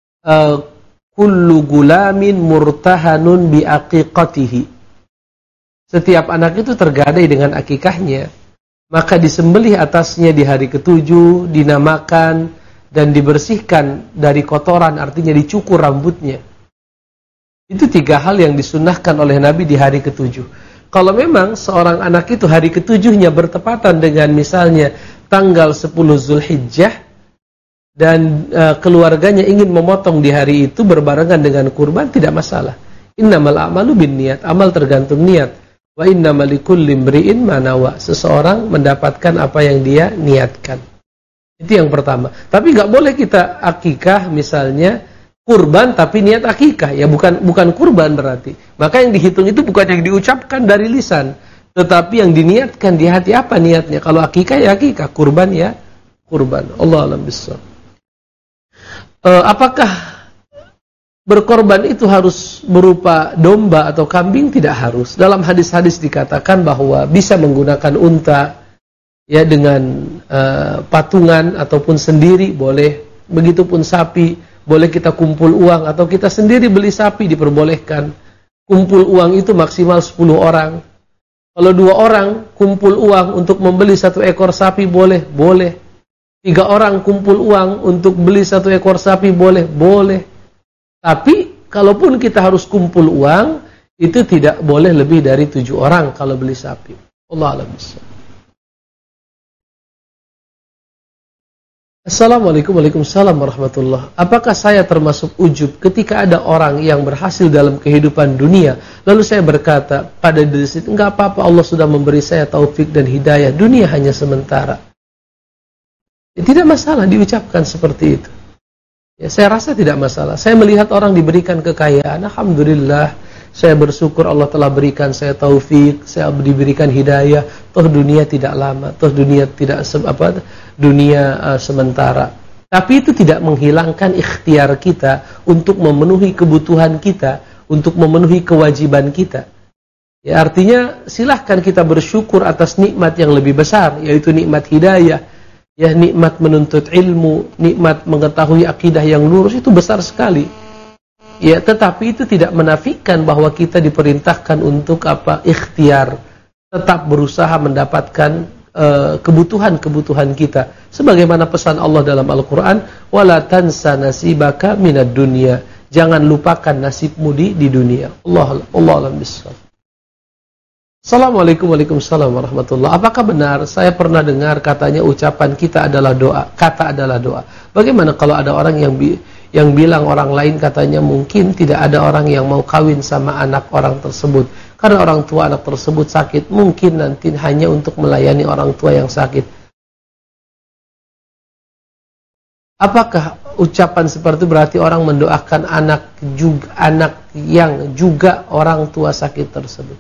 kullu gulamin murtahanun bi aqiqatihi. Setiap anak itu tergadai dengan akikahnya, maka disembelih atasnya di hari ketujuh, dinamakan dan dibersihkan dari kotoran, artinya dicukur rambutnya. Itu tiga hal yang disunnahkan oleh Nabi di hari ketujuh. Kalau memang seorang anak itu hari ketujuhnya bertepatan dengan misalnya tanggal sepuluh Zulhijjah dan uh, keluarganya ingin memotong di hari itu berbarengan dengan kurban, tidak masalah. Innamal a'malu binniyat, amal tergantung niat. Wa innamal likulli imri'in ma nawa, seseorang mendapatkan apa yang dia niatkan. Itu yang pertama. Tapi nggak boleh kita akikah misalnya kurban tapi niat akikah, ya bukan bukan kurban berarti. Maka yang dihitung itu bukan yang diucapkan dari lisan, tetapi yang diniatkan di hati. Apa niatnya? Kalau akikah ya akikah, kurban ya kurban. Allah alam bissawab. Uh, apakah berkorban itu harus berupa domba atau kambing? Tidak harus. Dalam hadis-hadis dikatakan bahwa bisa menggunakan unta, ya dengan uh, patungan ataupun sendiri boleh. Begitupun sapi, boleh kita kumpul uang atau kita sendiri beli sapi, diperbolehkan. Kumpul uang itu maksimal sepuluh orang. Kalau dua orang kumpul uang untuk membeli satu ekor sapi, boleh, boleh. Tiga orang kumpul uang untuk beli satu ekor sapi, boleh, boleh. Tapi kalaupun kita harus kumpul uang, itu tidak boleh lebih dari tujuh orang kalau beli sapi. Allah a'lam bishawab. Assalamualaikum Waalaikumsalam warahmatullahi. Apakah saya termasuk ujub ketika ada orang yang berhasil dalam kehidupan dunia, lalu saya berkata pada diri saya, enggak apa-apa, Allah sudah memberi saya taufik dan hidayah, dunia hanya sementara. Ya, tidak masalah diucapkan seperti itu. Ya, saya rasa tidak masalah. Saya melihat orang diberikan kekayaan, alhamdulillah, saya bersyukur Allah telah berikan saya taufik, saya diberikan hidayah. Toh dunia tidak lama, toh dunia tidak apa, dunia uh, sementara. Tapi itu tidak menghilangkan ikhtiar kita untuk memenuhi kebutuhan kita, untuk memenuhi kewajiban kita. Ya, artinya silahkan kita bersyukur atas nikmat yang lebih besar, yaitu nikmat hidayah. Ya, nikmat menuntut ilmu, nikmat mengetahui akidah yang lurus, itu besar sekali. Ya, tetapi itu tidak menafikan bahwa kita diperintahkan untuk apa? Ikhtiar, tetap berusaha mendapatkan uh, kebutuhan-kebutuhan kita. Sebagaimana pesan Allah dalam Al-Qur'an, "Wala tansa nasibaka minad dunya." Jangan lupakan nasibmu di di dunia. Allah Allah alam bissawab. Assalamualaikum Waalaikumsalam warahmatullahi. Apakah benar saya pernah dengar katanya ucapan kita adalah doa, kata adalah doa. Bagaimana kalau ada orang yang bi yang bilang orang lain katanya mungkin tidak ada orang yang mau kawin sama anak orang tersebut karena orang tua anak tersebut sakit, mungkin nanti hanya untuk melayani orang tua yang sakit. Apakah ucapan seperti itu berarti orang mendoakan anak juga anak yang juga orang tua sakit tersebut?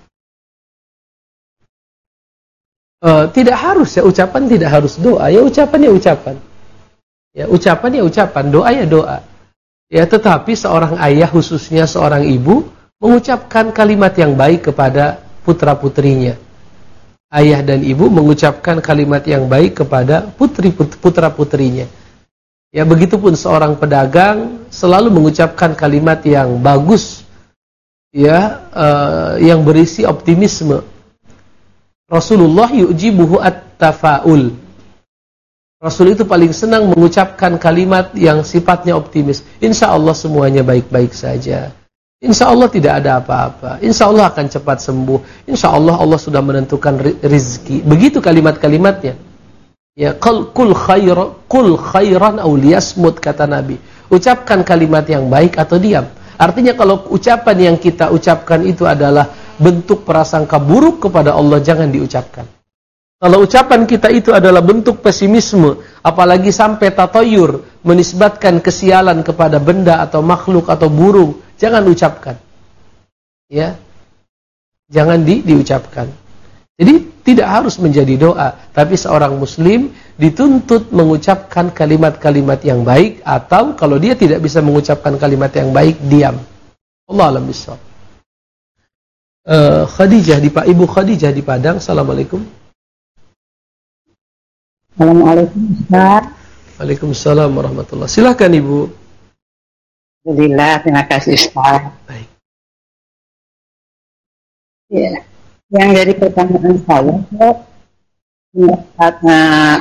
Uh, tidak harus ya, ucapan tidak harus doa, ya ucapan ya ucapan. Ya ucapan ya ucapan, doa ya doa. Ya, tetapi seorang ayah khususnya seorang ibu mengucapkan kalimat yang baik kepada putra-putrinya. Ayah dan ibu mengucapkan kalimat yang baik kepada putri putra-putrinya. Ya, begitupun seorang pedagang selalu mengucapkan kalimat yang bagus, ya, uh, yang berisi optimisme. Rasulullah yu'jibuhu at-tafaul. Rasul itu paling senang mengucapkan kalimat yang sifatnya optimis. Insya Allah semuanya baik-baik saja. Insya Allah tidak ada apa-apa. Insya Allah akan cepat sembuh. Insya Allah Allah sudah menentukan rizki. Begitu kalimat-kalimatnya. Ya, kul khair, kul khairan aw liyasmut, kata Nabi. Ucapkan kalimat yang baik atau diam. Artinya kalau ucapan yang kita ucapkan itu adalah bentuk prasangka buruk kepada Allah, jangan diucapkan. Kalau ucapan kita itu adalah bentuk pesimisme, apalagi sampai tatoyur, menisbatkan kesialan kepada benda atau makhluk atau burung, jangan ucapkan. Ya, jangan di, diucapkan. Jadi tidak harus menjadi doa, tapi seorang muslim dituntut mengucapkan kalimat-kalimat yang baik, atau kalau dia tidak bisa mengucapkan kalimat yang baik, diam. Allah alam bissawab. Uh, Khadijah di Pak Ibu Khadijah di Padang. Assalamualaikum. Assalamualaikum Ustaz. Waalaikumsalam warahmatullahi. Silakan Ibu. Alhamdulillah, terima kasih Ustaz. Baik. Ya, yang dari pertanyaan saya, Ustaz, pendapatnya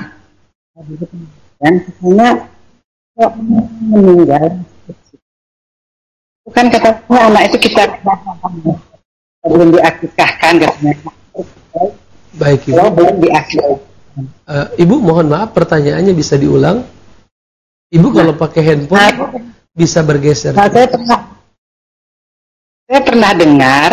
dan katanya kok meninggal. Bukan katanya anak itu kita belum diakikahkan katanya. Baik Ibu. Kalau belum diakikahkan. Uh, Ibu mohon maaf, pertanyaannya bisa diulang. Ibu nah, kalau pakai handphone nah, bisa bergeser. Nah, saya pernah saya pernah dengar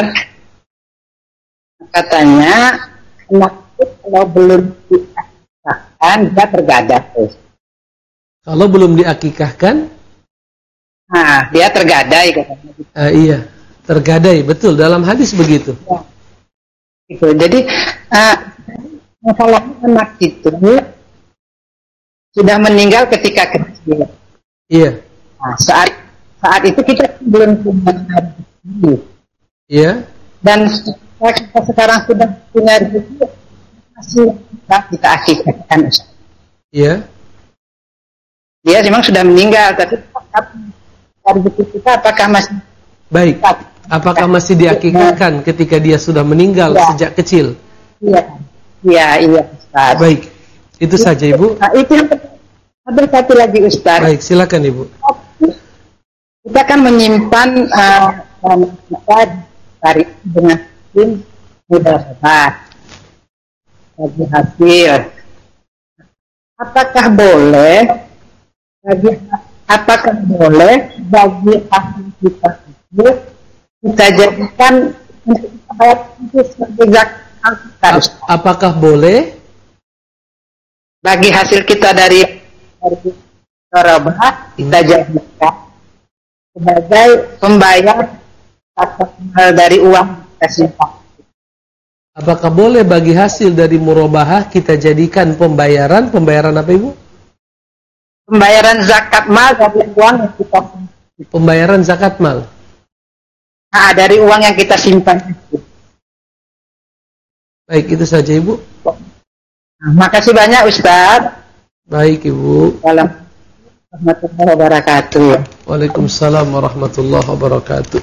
katanya anak itu kalau belum diakikahkan dia tergadah terus. Kalau belum diakikahkan, nah dia tergadai katanya. Uh, iya, tergadai, betul, dalam hadis begitu. Ya. Gitu. Jadi uh, masalah anak itu sudah meninggal ketika kecil. Iya. Nah, saat saat itu kita belum punya rezeki. Iya. Dan kita sekarang sudah punya rezeki, masih kita akikahkan. Iya. Dia memang sudah meninggal, tapi rezeki kita apakah masih baik? Apakah masih diakikahkan ketika dia sudah meninggal ya, sejak kecil? Iya. Iya, iya Ustaz. Baik, itu saja Ibu. Nah, itu ada satu lagi Ustaz. Baik, silakan Ibu. Kita kan menyimpan uh, kita dari dengan tim mudah hebat bagi hasil. Apakah boleh bagi apakah boleh bagi hasil kita itu kita jadikan untuk bayar itu sebagai zakat? Apakah boleh bagi hasil kita dari dari sorobah kita jadikan sebagai pembayar dari uang kita simpan? Apakah boleh bagi hasil dari murabahah kita jadikan pembayaran pembayaran apa Ibu? Pembayaran zakat mal dari uang yang kita simpan. Pembayaran zakat mal. Nah, dari uang yang kita simpan itu. Baik, itu saja Ibu. Nah, makasih banyak Ustaz. Baik Ibu. Assalamualaikum warahmatullahi wabarakatuh. Waalaikumsalam warahmatullahi wabarakatuh.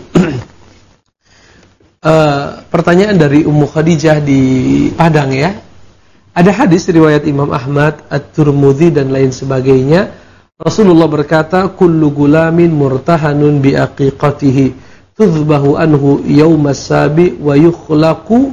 uh, pertanyaan dari Ummu Khadijah di Padang ya. Ada hadis riwayat Imam Ahmad, At-Tirmidzi dan lain sebagainya. Rasulullah berkata, "Kullu gulamin murtahanun bi aqiqatihi, tuzbahu anhu yaumas sabi wa yukhlaqu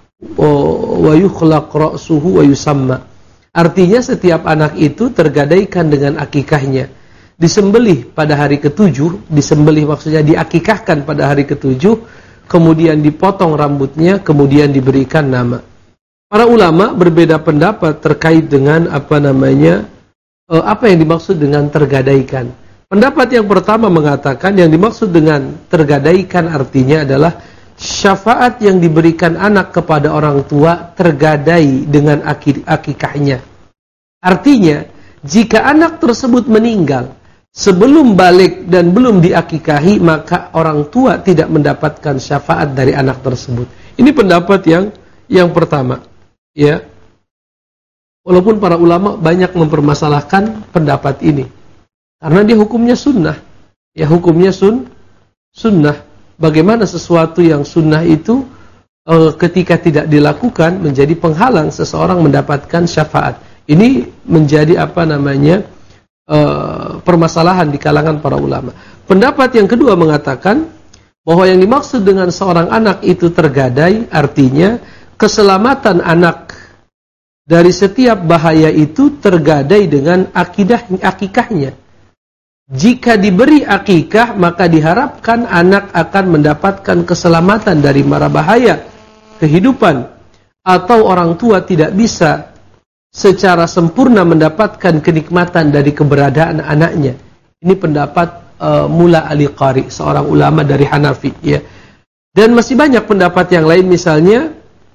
wa yukhlaq ra'suhu wa yusamma." Artinya setiap anak itu tergadaikan dengan akikahnya. Disembelih pada hari ketujuh, disembelih maksudnya diakikahkan pada hari ketujuh, kemudian dipotong rambutnya, kemudian diberikan nama. Para ulama berbeda pendapat terkait dengan apa namanya, eh, apa yang dimaksud dengan tergadaikan. Pendapat yang pertama mengatakan yang dimaksud dengan tergadaikan artinya adalah syafaat yang diberikan anak kepada orang tua tergadai dengan akikahnya. Artinya, jika anak tersebut meninggal sebelum balik dan belum diakikahi, maka orang tua tidak mendapatkan syafaat dari anak tersebut. Ini pendapat yang yang pertama. Ya, walaupun para ulama banyak mempermasalahkan pendapat ini, karena dia hukumnya sunnah. Ya, hukumnya sun, sunnah. Bagaimana sesuatu yang sunnah itu e, ketika tidak dilakukan menjadi penghalang seseorang mendapatkan syafaat. Ini menjadi apa namanya e, permasalahan di kalangan para ulama. Pendapat yang kedua mengatakan bahwa yang dimaksud dengan seorang anak itu tergadai artinya keselamatan anak dari setiap bahaya itu tergadai dengan akidah akikahnya. Jika diberi akikah, maka diharapkan anak akan mendapatkan keselamatan dari mara bahaya kehidupan, atau orang tua tidak bisa secara sempurna mendapatkan kenikmatan dari keberadaan anaknya. Ini pendapat uh, Mula Ali-Qari, seorang ulama dari Hanafi. Ya. Dan masih banyak pendapat yang lain, misalnya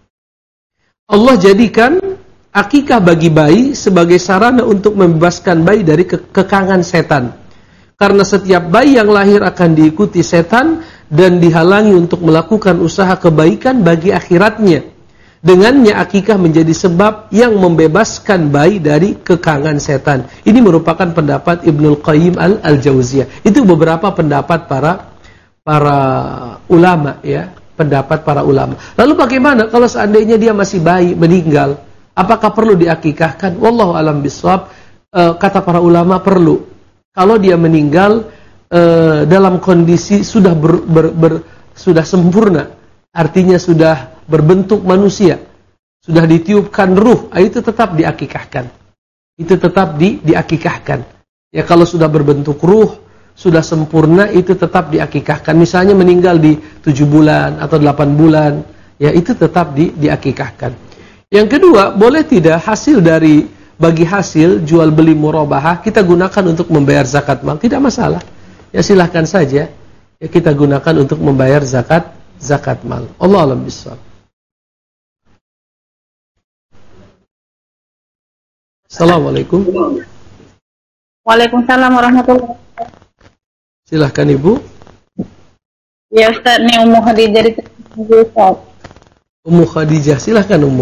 Allah jadikan akikah bagi bayi sebagai sarana untuk membebaskan bayi dari ke- kekangan setan. Karena setiap bayi yang lahir akan diikuti setan dan dihalangi untuk melakukan usaha kebaikan bagi akhiratnya. Dengannya akikah menjadi sebab yang membebaskan bayi dari kekangan setan. Ini merupakan pendapat Ibnul Qayyim Al-Jauziyah. Itu beberapa pendapat para para ulama ya. Pendapat para ulama. Lalu bagaimana kalau seandainya dia masih bayi, meninggal? Apakah perlu diakikahkan? Wallahu alam bisawab. E, kata para ulama perlu. Kalau dia meninggal e, dalam kondisi sudah ber, ber, ber, sudah sempurna, artinya sudah berbentuk manusia, sudah ditiupkan ruh, itu tetap diakikahkan. Itu tetap di, diakikahkan. Ya kalau sudah berbentuk ruh, sudah sempurna, itu tetap diakikahkan. Misalnya meninggal di tujuh bulan atau delapan bulan, ya itu tetap di, diakikahkan. Yang kedua, boleh tidak hasil dari bagi hasil jual beli murabahah kita gunakan untuk membayar zakat mal? Tidak masalah. Ya silahkan saja. Ya kita gunakan untuk membayar zakat zakat mal. Allah alam bisawab. Assalamualaikum. Waalaikumsalam warahmatullahi wabarakatuh. Silahkan Ibu. Ya Ustaz, ini Ummu Khadijah dari Ustaz. Ummu Khadijah, silahkan Ummu.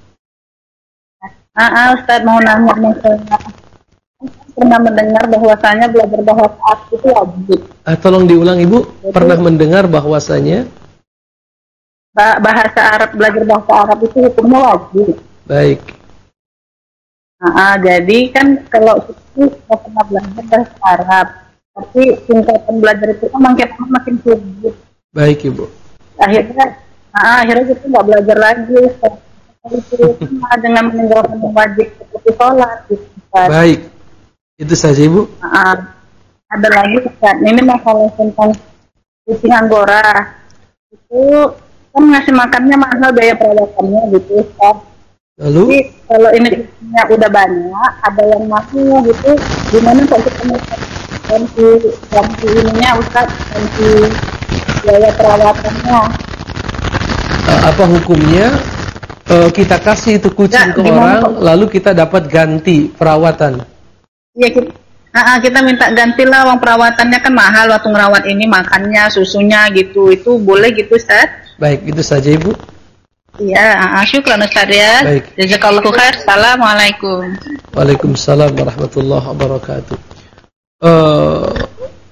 Ah, ah Ustaz mau nanya masalah. Pernah mendengar bahwasanya belajar bahasa Arab itu wajib. Ah, tolong diulang Ibu. Jadi, pernah mendengar bahwasanya bahasa Arab, belajar bahasa Arab itu hukumnya wajib. Baik. Ah, ah, jadi kan kalau itu nggak pernah belajar bahasa Arab, tapi tingkatan belajar itu kan makin makin sulit. Baik Ibu. Akhirnya, ah, akhirnya kita nggak belajar lagi. Itu dengan meninggalkan wajib seperti sholat. Gitu, baik. Itu saja Ibu. Uh, ada lagi Ustaz. Ini masalah tentang kucing Anggora. Itu kan ngasih makannya mahal, biaya perawatannya gitu Ustaz. Lalu? Jadi kalau ini kucingnya udah banyak, ada yang mahal gitu. Gimana kalau kita ganti ganti ininya Ustaz, ganti biaya perawatannya? Uh, apa hukumnya? Uh, kita kasih itu kucing ya, ke orang, kok? Lalu kita dapat ganti perawatan. Iya kita, uh, kita minta gantilah uang perawatannya, kan mahal waktu ngerawat ini, makannya, susunya gitu, itu boleh gitu Ustaz? Baik, itu saja Ibu. Iya, uh, syukran Ustaz ya. Baik. Jazakallahu khair. Assalamualaikum. Waalaikumsalam warahmatullahi wabarakatuh. Uh,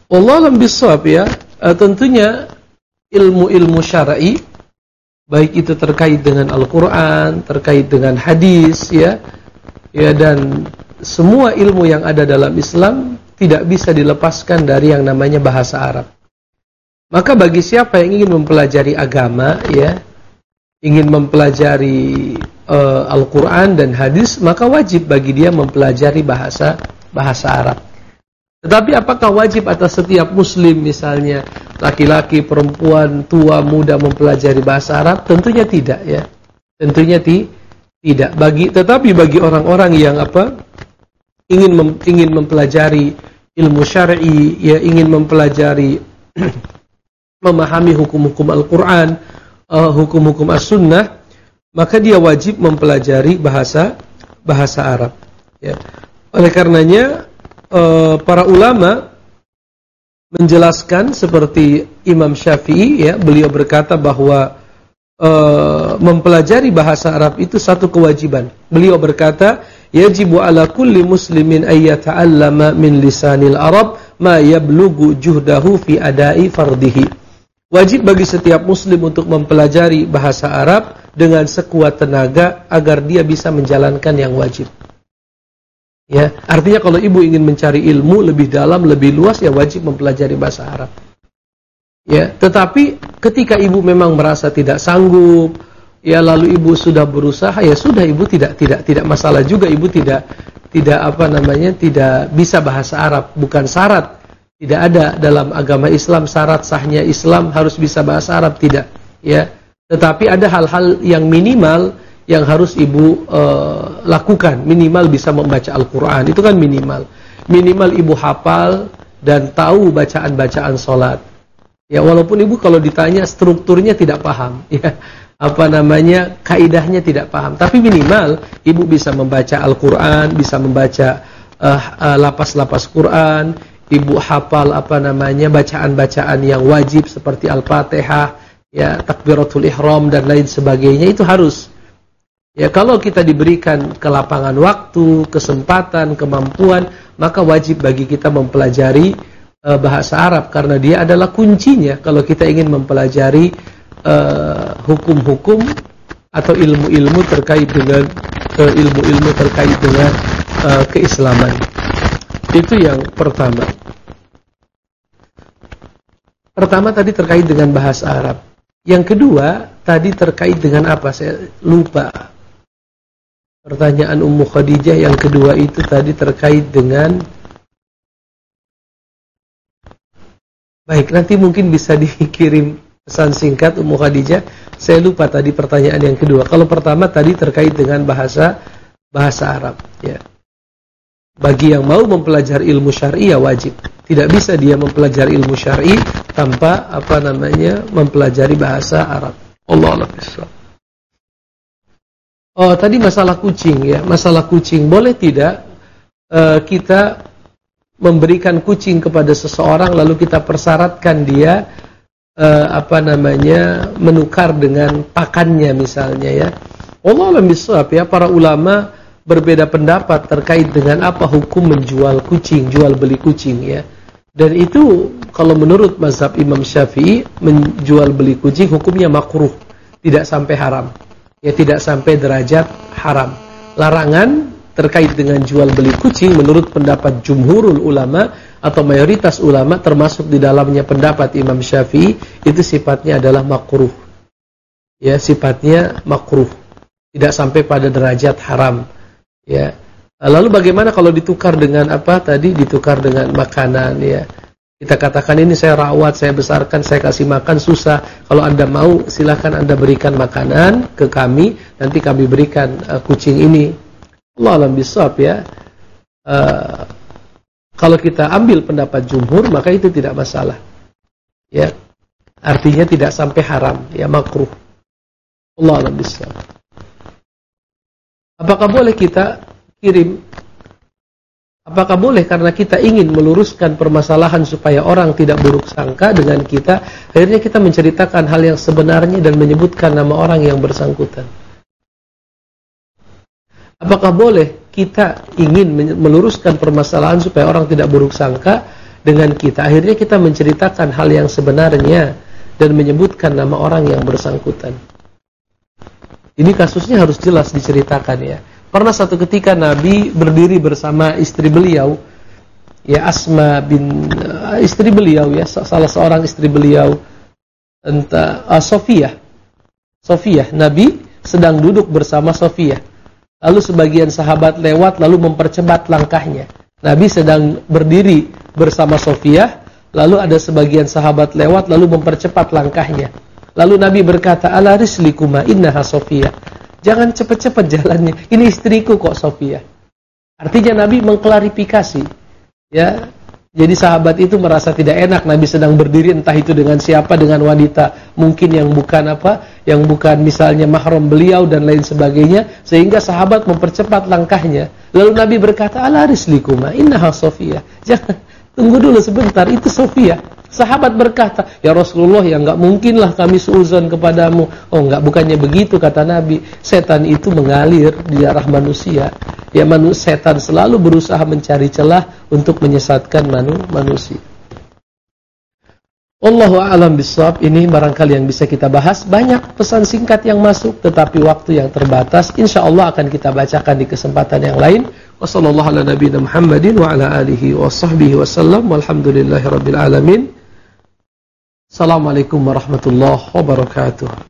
Wallahu a'lam bishawab ya. Uh, tentunya ilmu-ilmu syar'i, baik itu terkait dengan Al-Quran, terkait dengan hadis, ya, ya dan semua ilmu yang ada dalam Islam tidak bisa dilepaskan dari yang namanya bahasa Arab. Maka bagi siapa yang ingin mempelajari agama, ya, ingin mempelajari uh, Al-Quran dan hadis, maka wajib bagi dia mempelajari bahasa bahasa Arab. Tetapi apakah wajib atas setiap muslim, misalnya laki-laki, perempuan, tua, muda mempelajari bahasa Arab? Tentunya tidak, ya. Tentunya ti tidak. Bagi tetapi bagi orang-orang yang apa? ingin mem, ingin mempelajari ilmu syar'i, ya, ingin mempelajari memahami hukum-hukum Al-Qur'an, uh, hukum-hukum As-Sunnah, maka dia wajib mempelajari bahasa bahasa Arab, ya. Oleh karenanya para ulama menjelaskan seperti Imam Syafi'i, ya, beliau berkata bahwa uh, mempelajari bahasa Arab itu satu kewajiban. Beliau berkata, yajibu ala kulli muslimin ay yata'allama min lisanil Arab ma yablughu juhdahu fi adai fardihi. Wajib bagi setiap muslim untuk mempelajari bahasa Arab dengan sekuat tenaga agar dia bisa menjalankan yang wajib. Ya, artinya kalau ibu ingin mencari ilmu lebih dalam, lebih luas, ya wajib mempelajari bahasa Arab. Ya, tetapi ketika ibu memang merasa tidak sanggup, ya lalu ibu sudah berusaha, ya sudah, ibu tidak tidak tidak masalah juga, ibu tidak tidak apa namanya tidak bisa bahasa Arab, bukan syarat. Tidak ada dalam agama Islam syarat sahnya Islam harus bisa bahasa Arab, tidak, ya. Tetapi ada hal-hal yang minimal yang harus ibu uh, lakukan. Minimal bisa membaca Al-Quran, itu kan minimal. Minimal ibu hafal dan tahu bacaan-bacaan sholat. Ya, walaupun ibu kalau ditanya strukturnya tidak paham, ya, apa namanya, kaidahnya tidak paham, tapi minimal ibu bisa membaca Al-Quran, bisa membaca uh, uh, lapas-lapas Quran, ibu hafal apa namanya bacaan-bacaan yang wajib seperti Al-Fatihah, ya, takbiratul ihram dan lain sebagainya, itu harus. Ya, kalau kita diberikan kelapangan waktu, kesempatan, kemampuan, maka wajib bagi kita mempelajari uh, bahasa Arab, karena dia adalah kuncinya kalau kita ingin mempelajari hukum-hukum uh, atau ilmu-ilmu terkait dengan uh, ilmu-ilmu terkait dengan uh, keislaman. Itu yang pertama. Pertama tadi terkait dengan bahasa Arab. Yang kedua tadi terkait dengan apa? Saya lupa. Pertanyaan Ummu Khadijah yang kedua itu tadi terkait dengan, baik, nanti mungkin bisa dikirim pesan singkat Ummu Khadijah. Saya lupa tadi pertanyaan yang kedua. Kalau pertama tadi terkait dengan bahasa bahasa Arab, ya. Bagi yang mau mempelajari ilmu syar'i ya wajib. Tidak bisa dia mempelajari ilmu syar'i tanpa apa namanya mempelajari bahasa Arab. Allah Akbar. Oh, tadi masalah kucing, ya, masalah kucing. Boleh tidak uh, kita memberikan kucing kepada seseorang lalu kita persyaratkan dia uh, apa namanya menukar dengan pakannya misalnya, ya. Wallahu a'lam bishawab, ya. Para ulama berbeda pendapat terkait dengan apa hukum menjual kucing, jual beli kucing, ya. Dan itu kalau menurut mazhab Imam Syafi'i, menjual beli kucing hukumnya makruh, tidak sampai haram. Ya, tidak sampai derajat haram. Larangan terkait dengan jual beli kucing menurut pendapat jumhurul ulama atau mayoritas ulama, termasuk di dalamnya pendapat Imam Syafi'i, itu sifatnya adalah makruh. Ya, sifatnya makruh, tidak sampai pada derajat haram. Ya. Lalu bagaimana kalau ditukar dengan apa tadi? Ditukar dengan makanan, ya. Kita katakan ini saya rawat, saya besarkan, saya kasih makan, susah. Kalau Anda mau, silahkan Anda berikan makanan ke kami, nanti kami berikan uh, kucing ini. Allah alam bisawab, ya. Uh, kalau kita ambil pendapat jumhur, maka itu tidak masalah. Ya. Artinya tidak sampai haram, ya, makruh. Allah alam bisawab. Apakah boleh kita kirim? Apakah boleh karena kita ingin meluruskan permasalahan supaya orang tidak buruk sangka dengan kita, akhirnya kita menceritakan hal yang sebenarnya dan menyebutkan nama orang yang bersangkutan? Apakah boleh kita ingin meluruskan permasalahan supaya orang tidak buruk sangka dengan kita. Akhirnya kita menceritakan hal yang sebenarnya dan menyebutkan nama orang yang bersangkutan. Ini kasusnya harus jelas diceritakan ya. Pernah satu ketika Nabi berdiri bersama istri beliau, ya Asma bin uh, istri beliau ya, salah seorang istri beliau, entah uh, Sofiyah. Sofiyah, Nabi sedang duduk bersama Sofiyah. Lalu sebagian sahabat lewat lalu mempercepat langkahnya. Nabi sedang berdiri bersama Sofiyah, lalu ada sebagian sahabat lewat lalu mempercepat langkahnya. Lalu Nabi berkata, "Ala rislikuma innaha Sofiyah." Jangan cepat-cepat jalannya. Ini istriku kok Sofiyah. Artinya Nabi mengklarifikasi. Ya, jadi sahabat itu merasa tidak enak Nabi sedang berdiri entah itu dengan siapa, dengan wanita mungkin yang bukan apa, yang bukan misalnya mahram beliau dan lain sebagainya, sehingga sahabat mempercepat langkahnya. Lalu Nabi berkata, "Ala rislikuma innaha Sofiyah." Jangan, tunggu dulu sebentar, itu Sofiyah. Sahabat berkata, "Ya Rasulullah, ya enggak mungkinlah kami suuzon kepadamu." Oh enggak, bukannya begitu kata Nabi. Setan itu mengalir di darah manusia. Ya manusia, setan selalu berusaha mencari celah untuk menyesatkan manu, manusia. Wallahu a'lam bishawab. Ini barangkali yang bisa kita bahas. Banyak pesan singkat yang masuk, tetapi waktu yang terbatas. InsyaAllah akan kita bacakan di kesempatan yang lain. Wassallallahu ala nabiyina Muhammadin wa ala alihi wa sahbihi wasallam. Walhamdulillahi rabbil alamin. Assalamualaikum warahmatullahi wabarakatuh.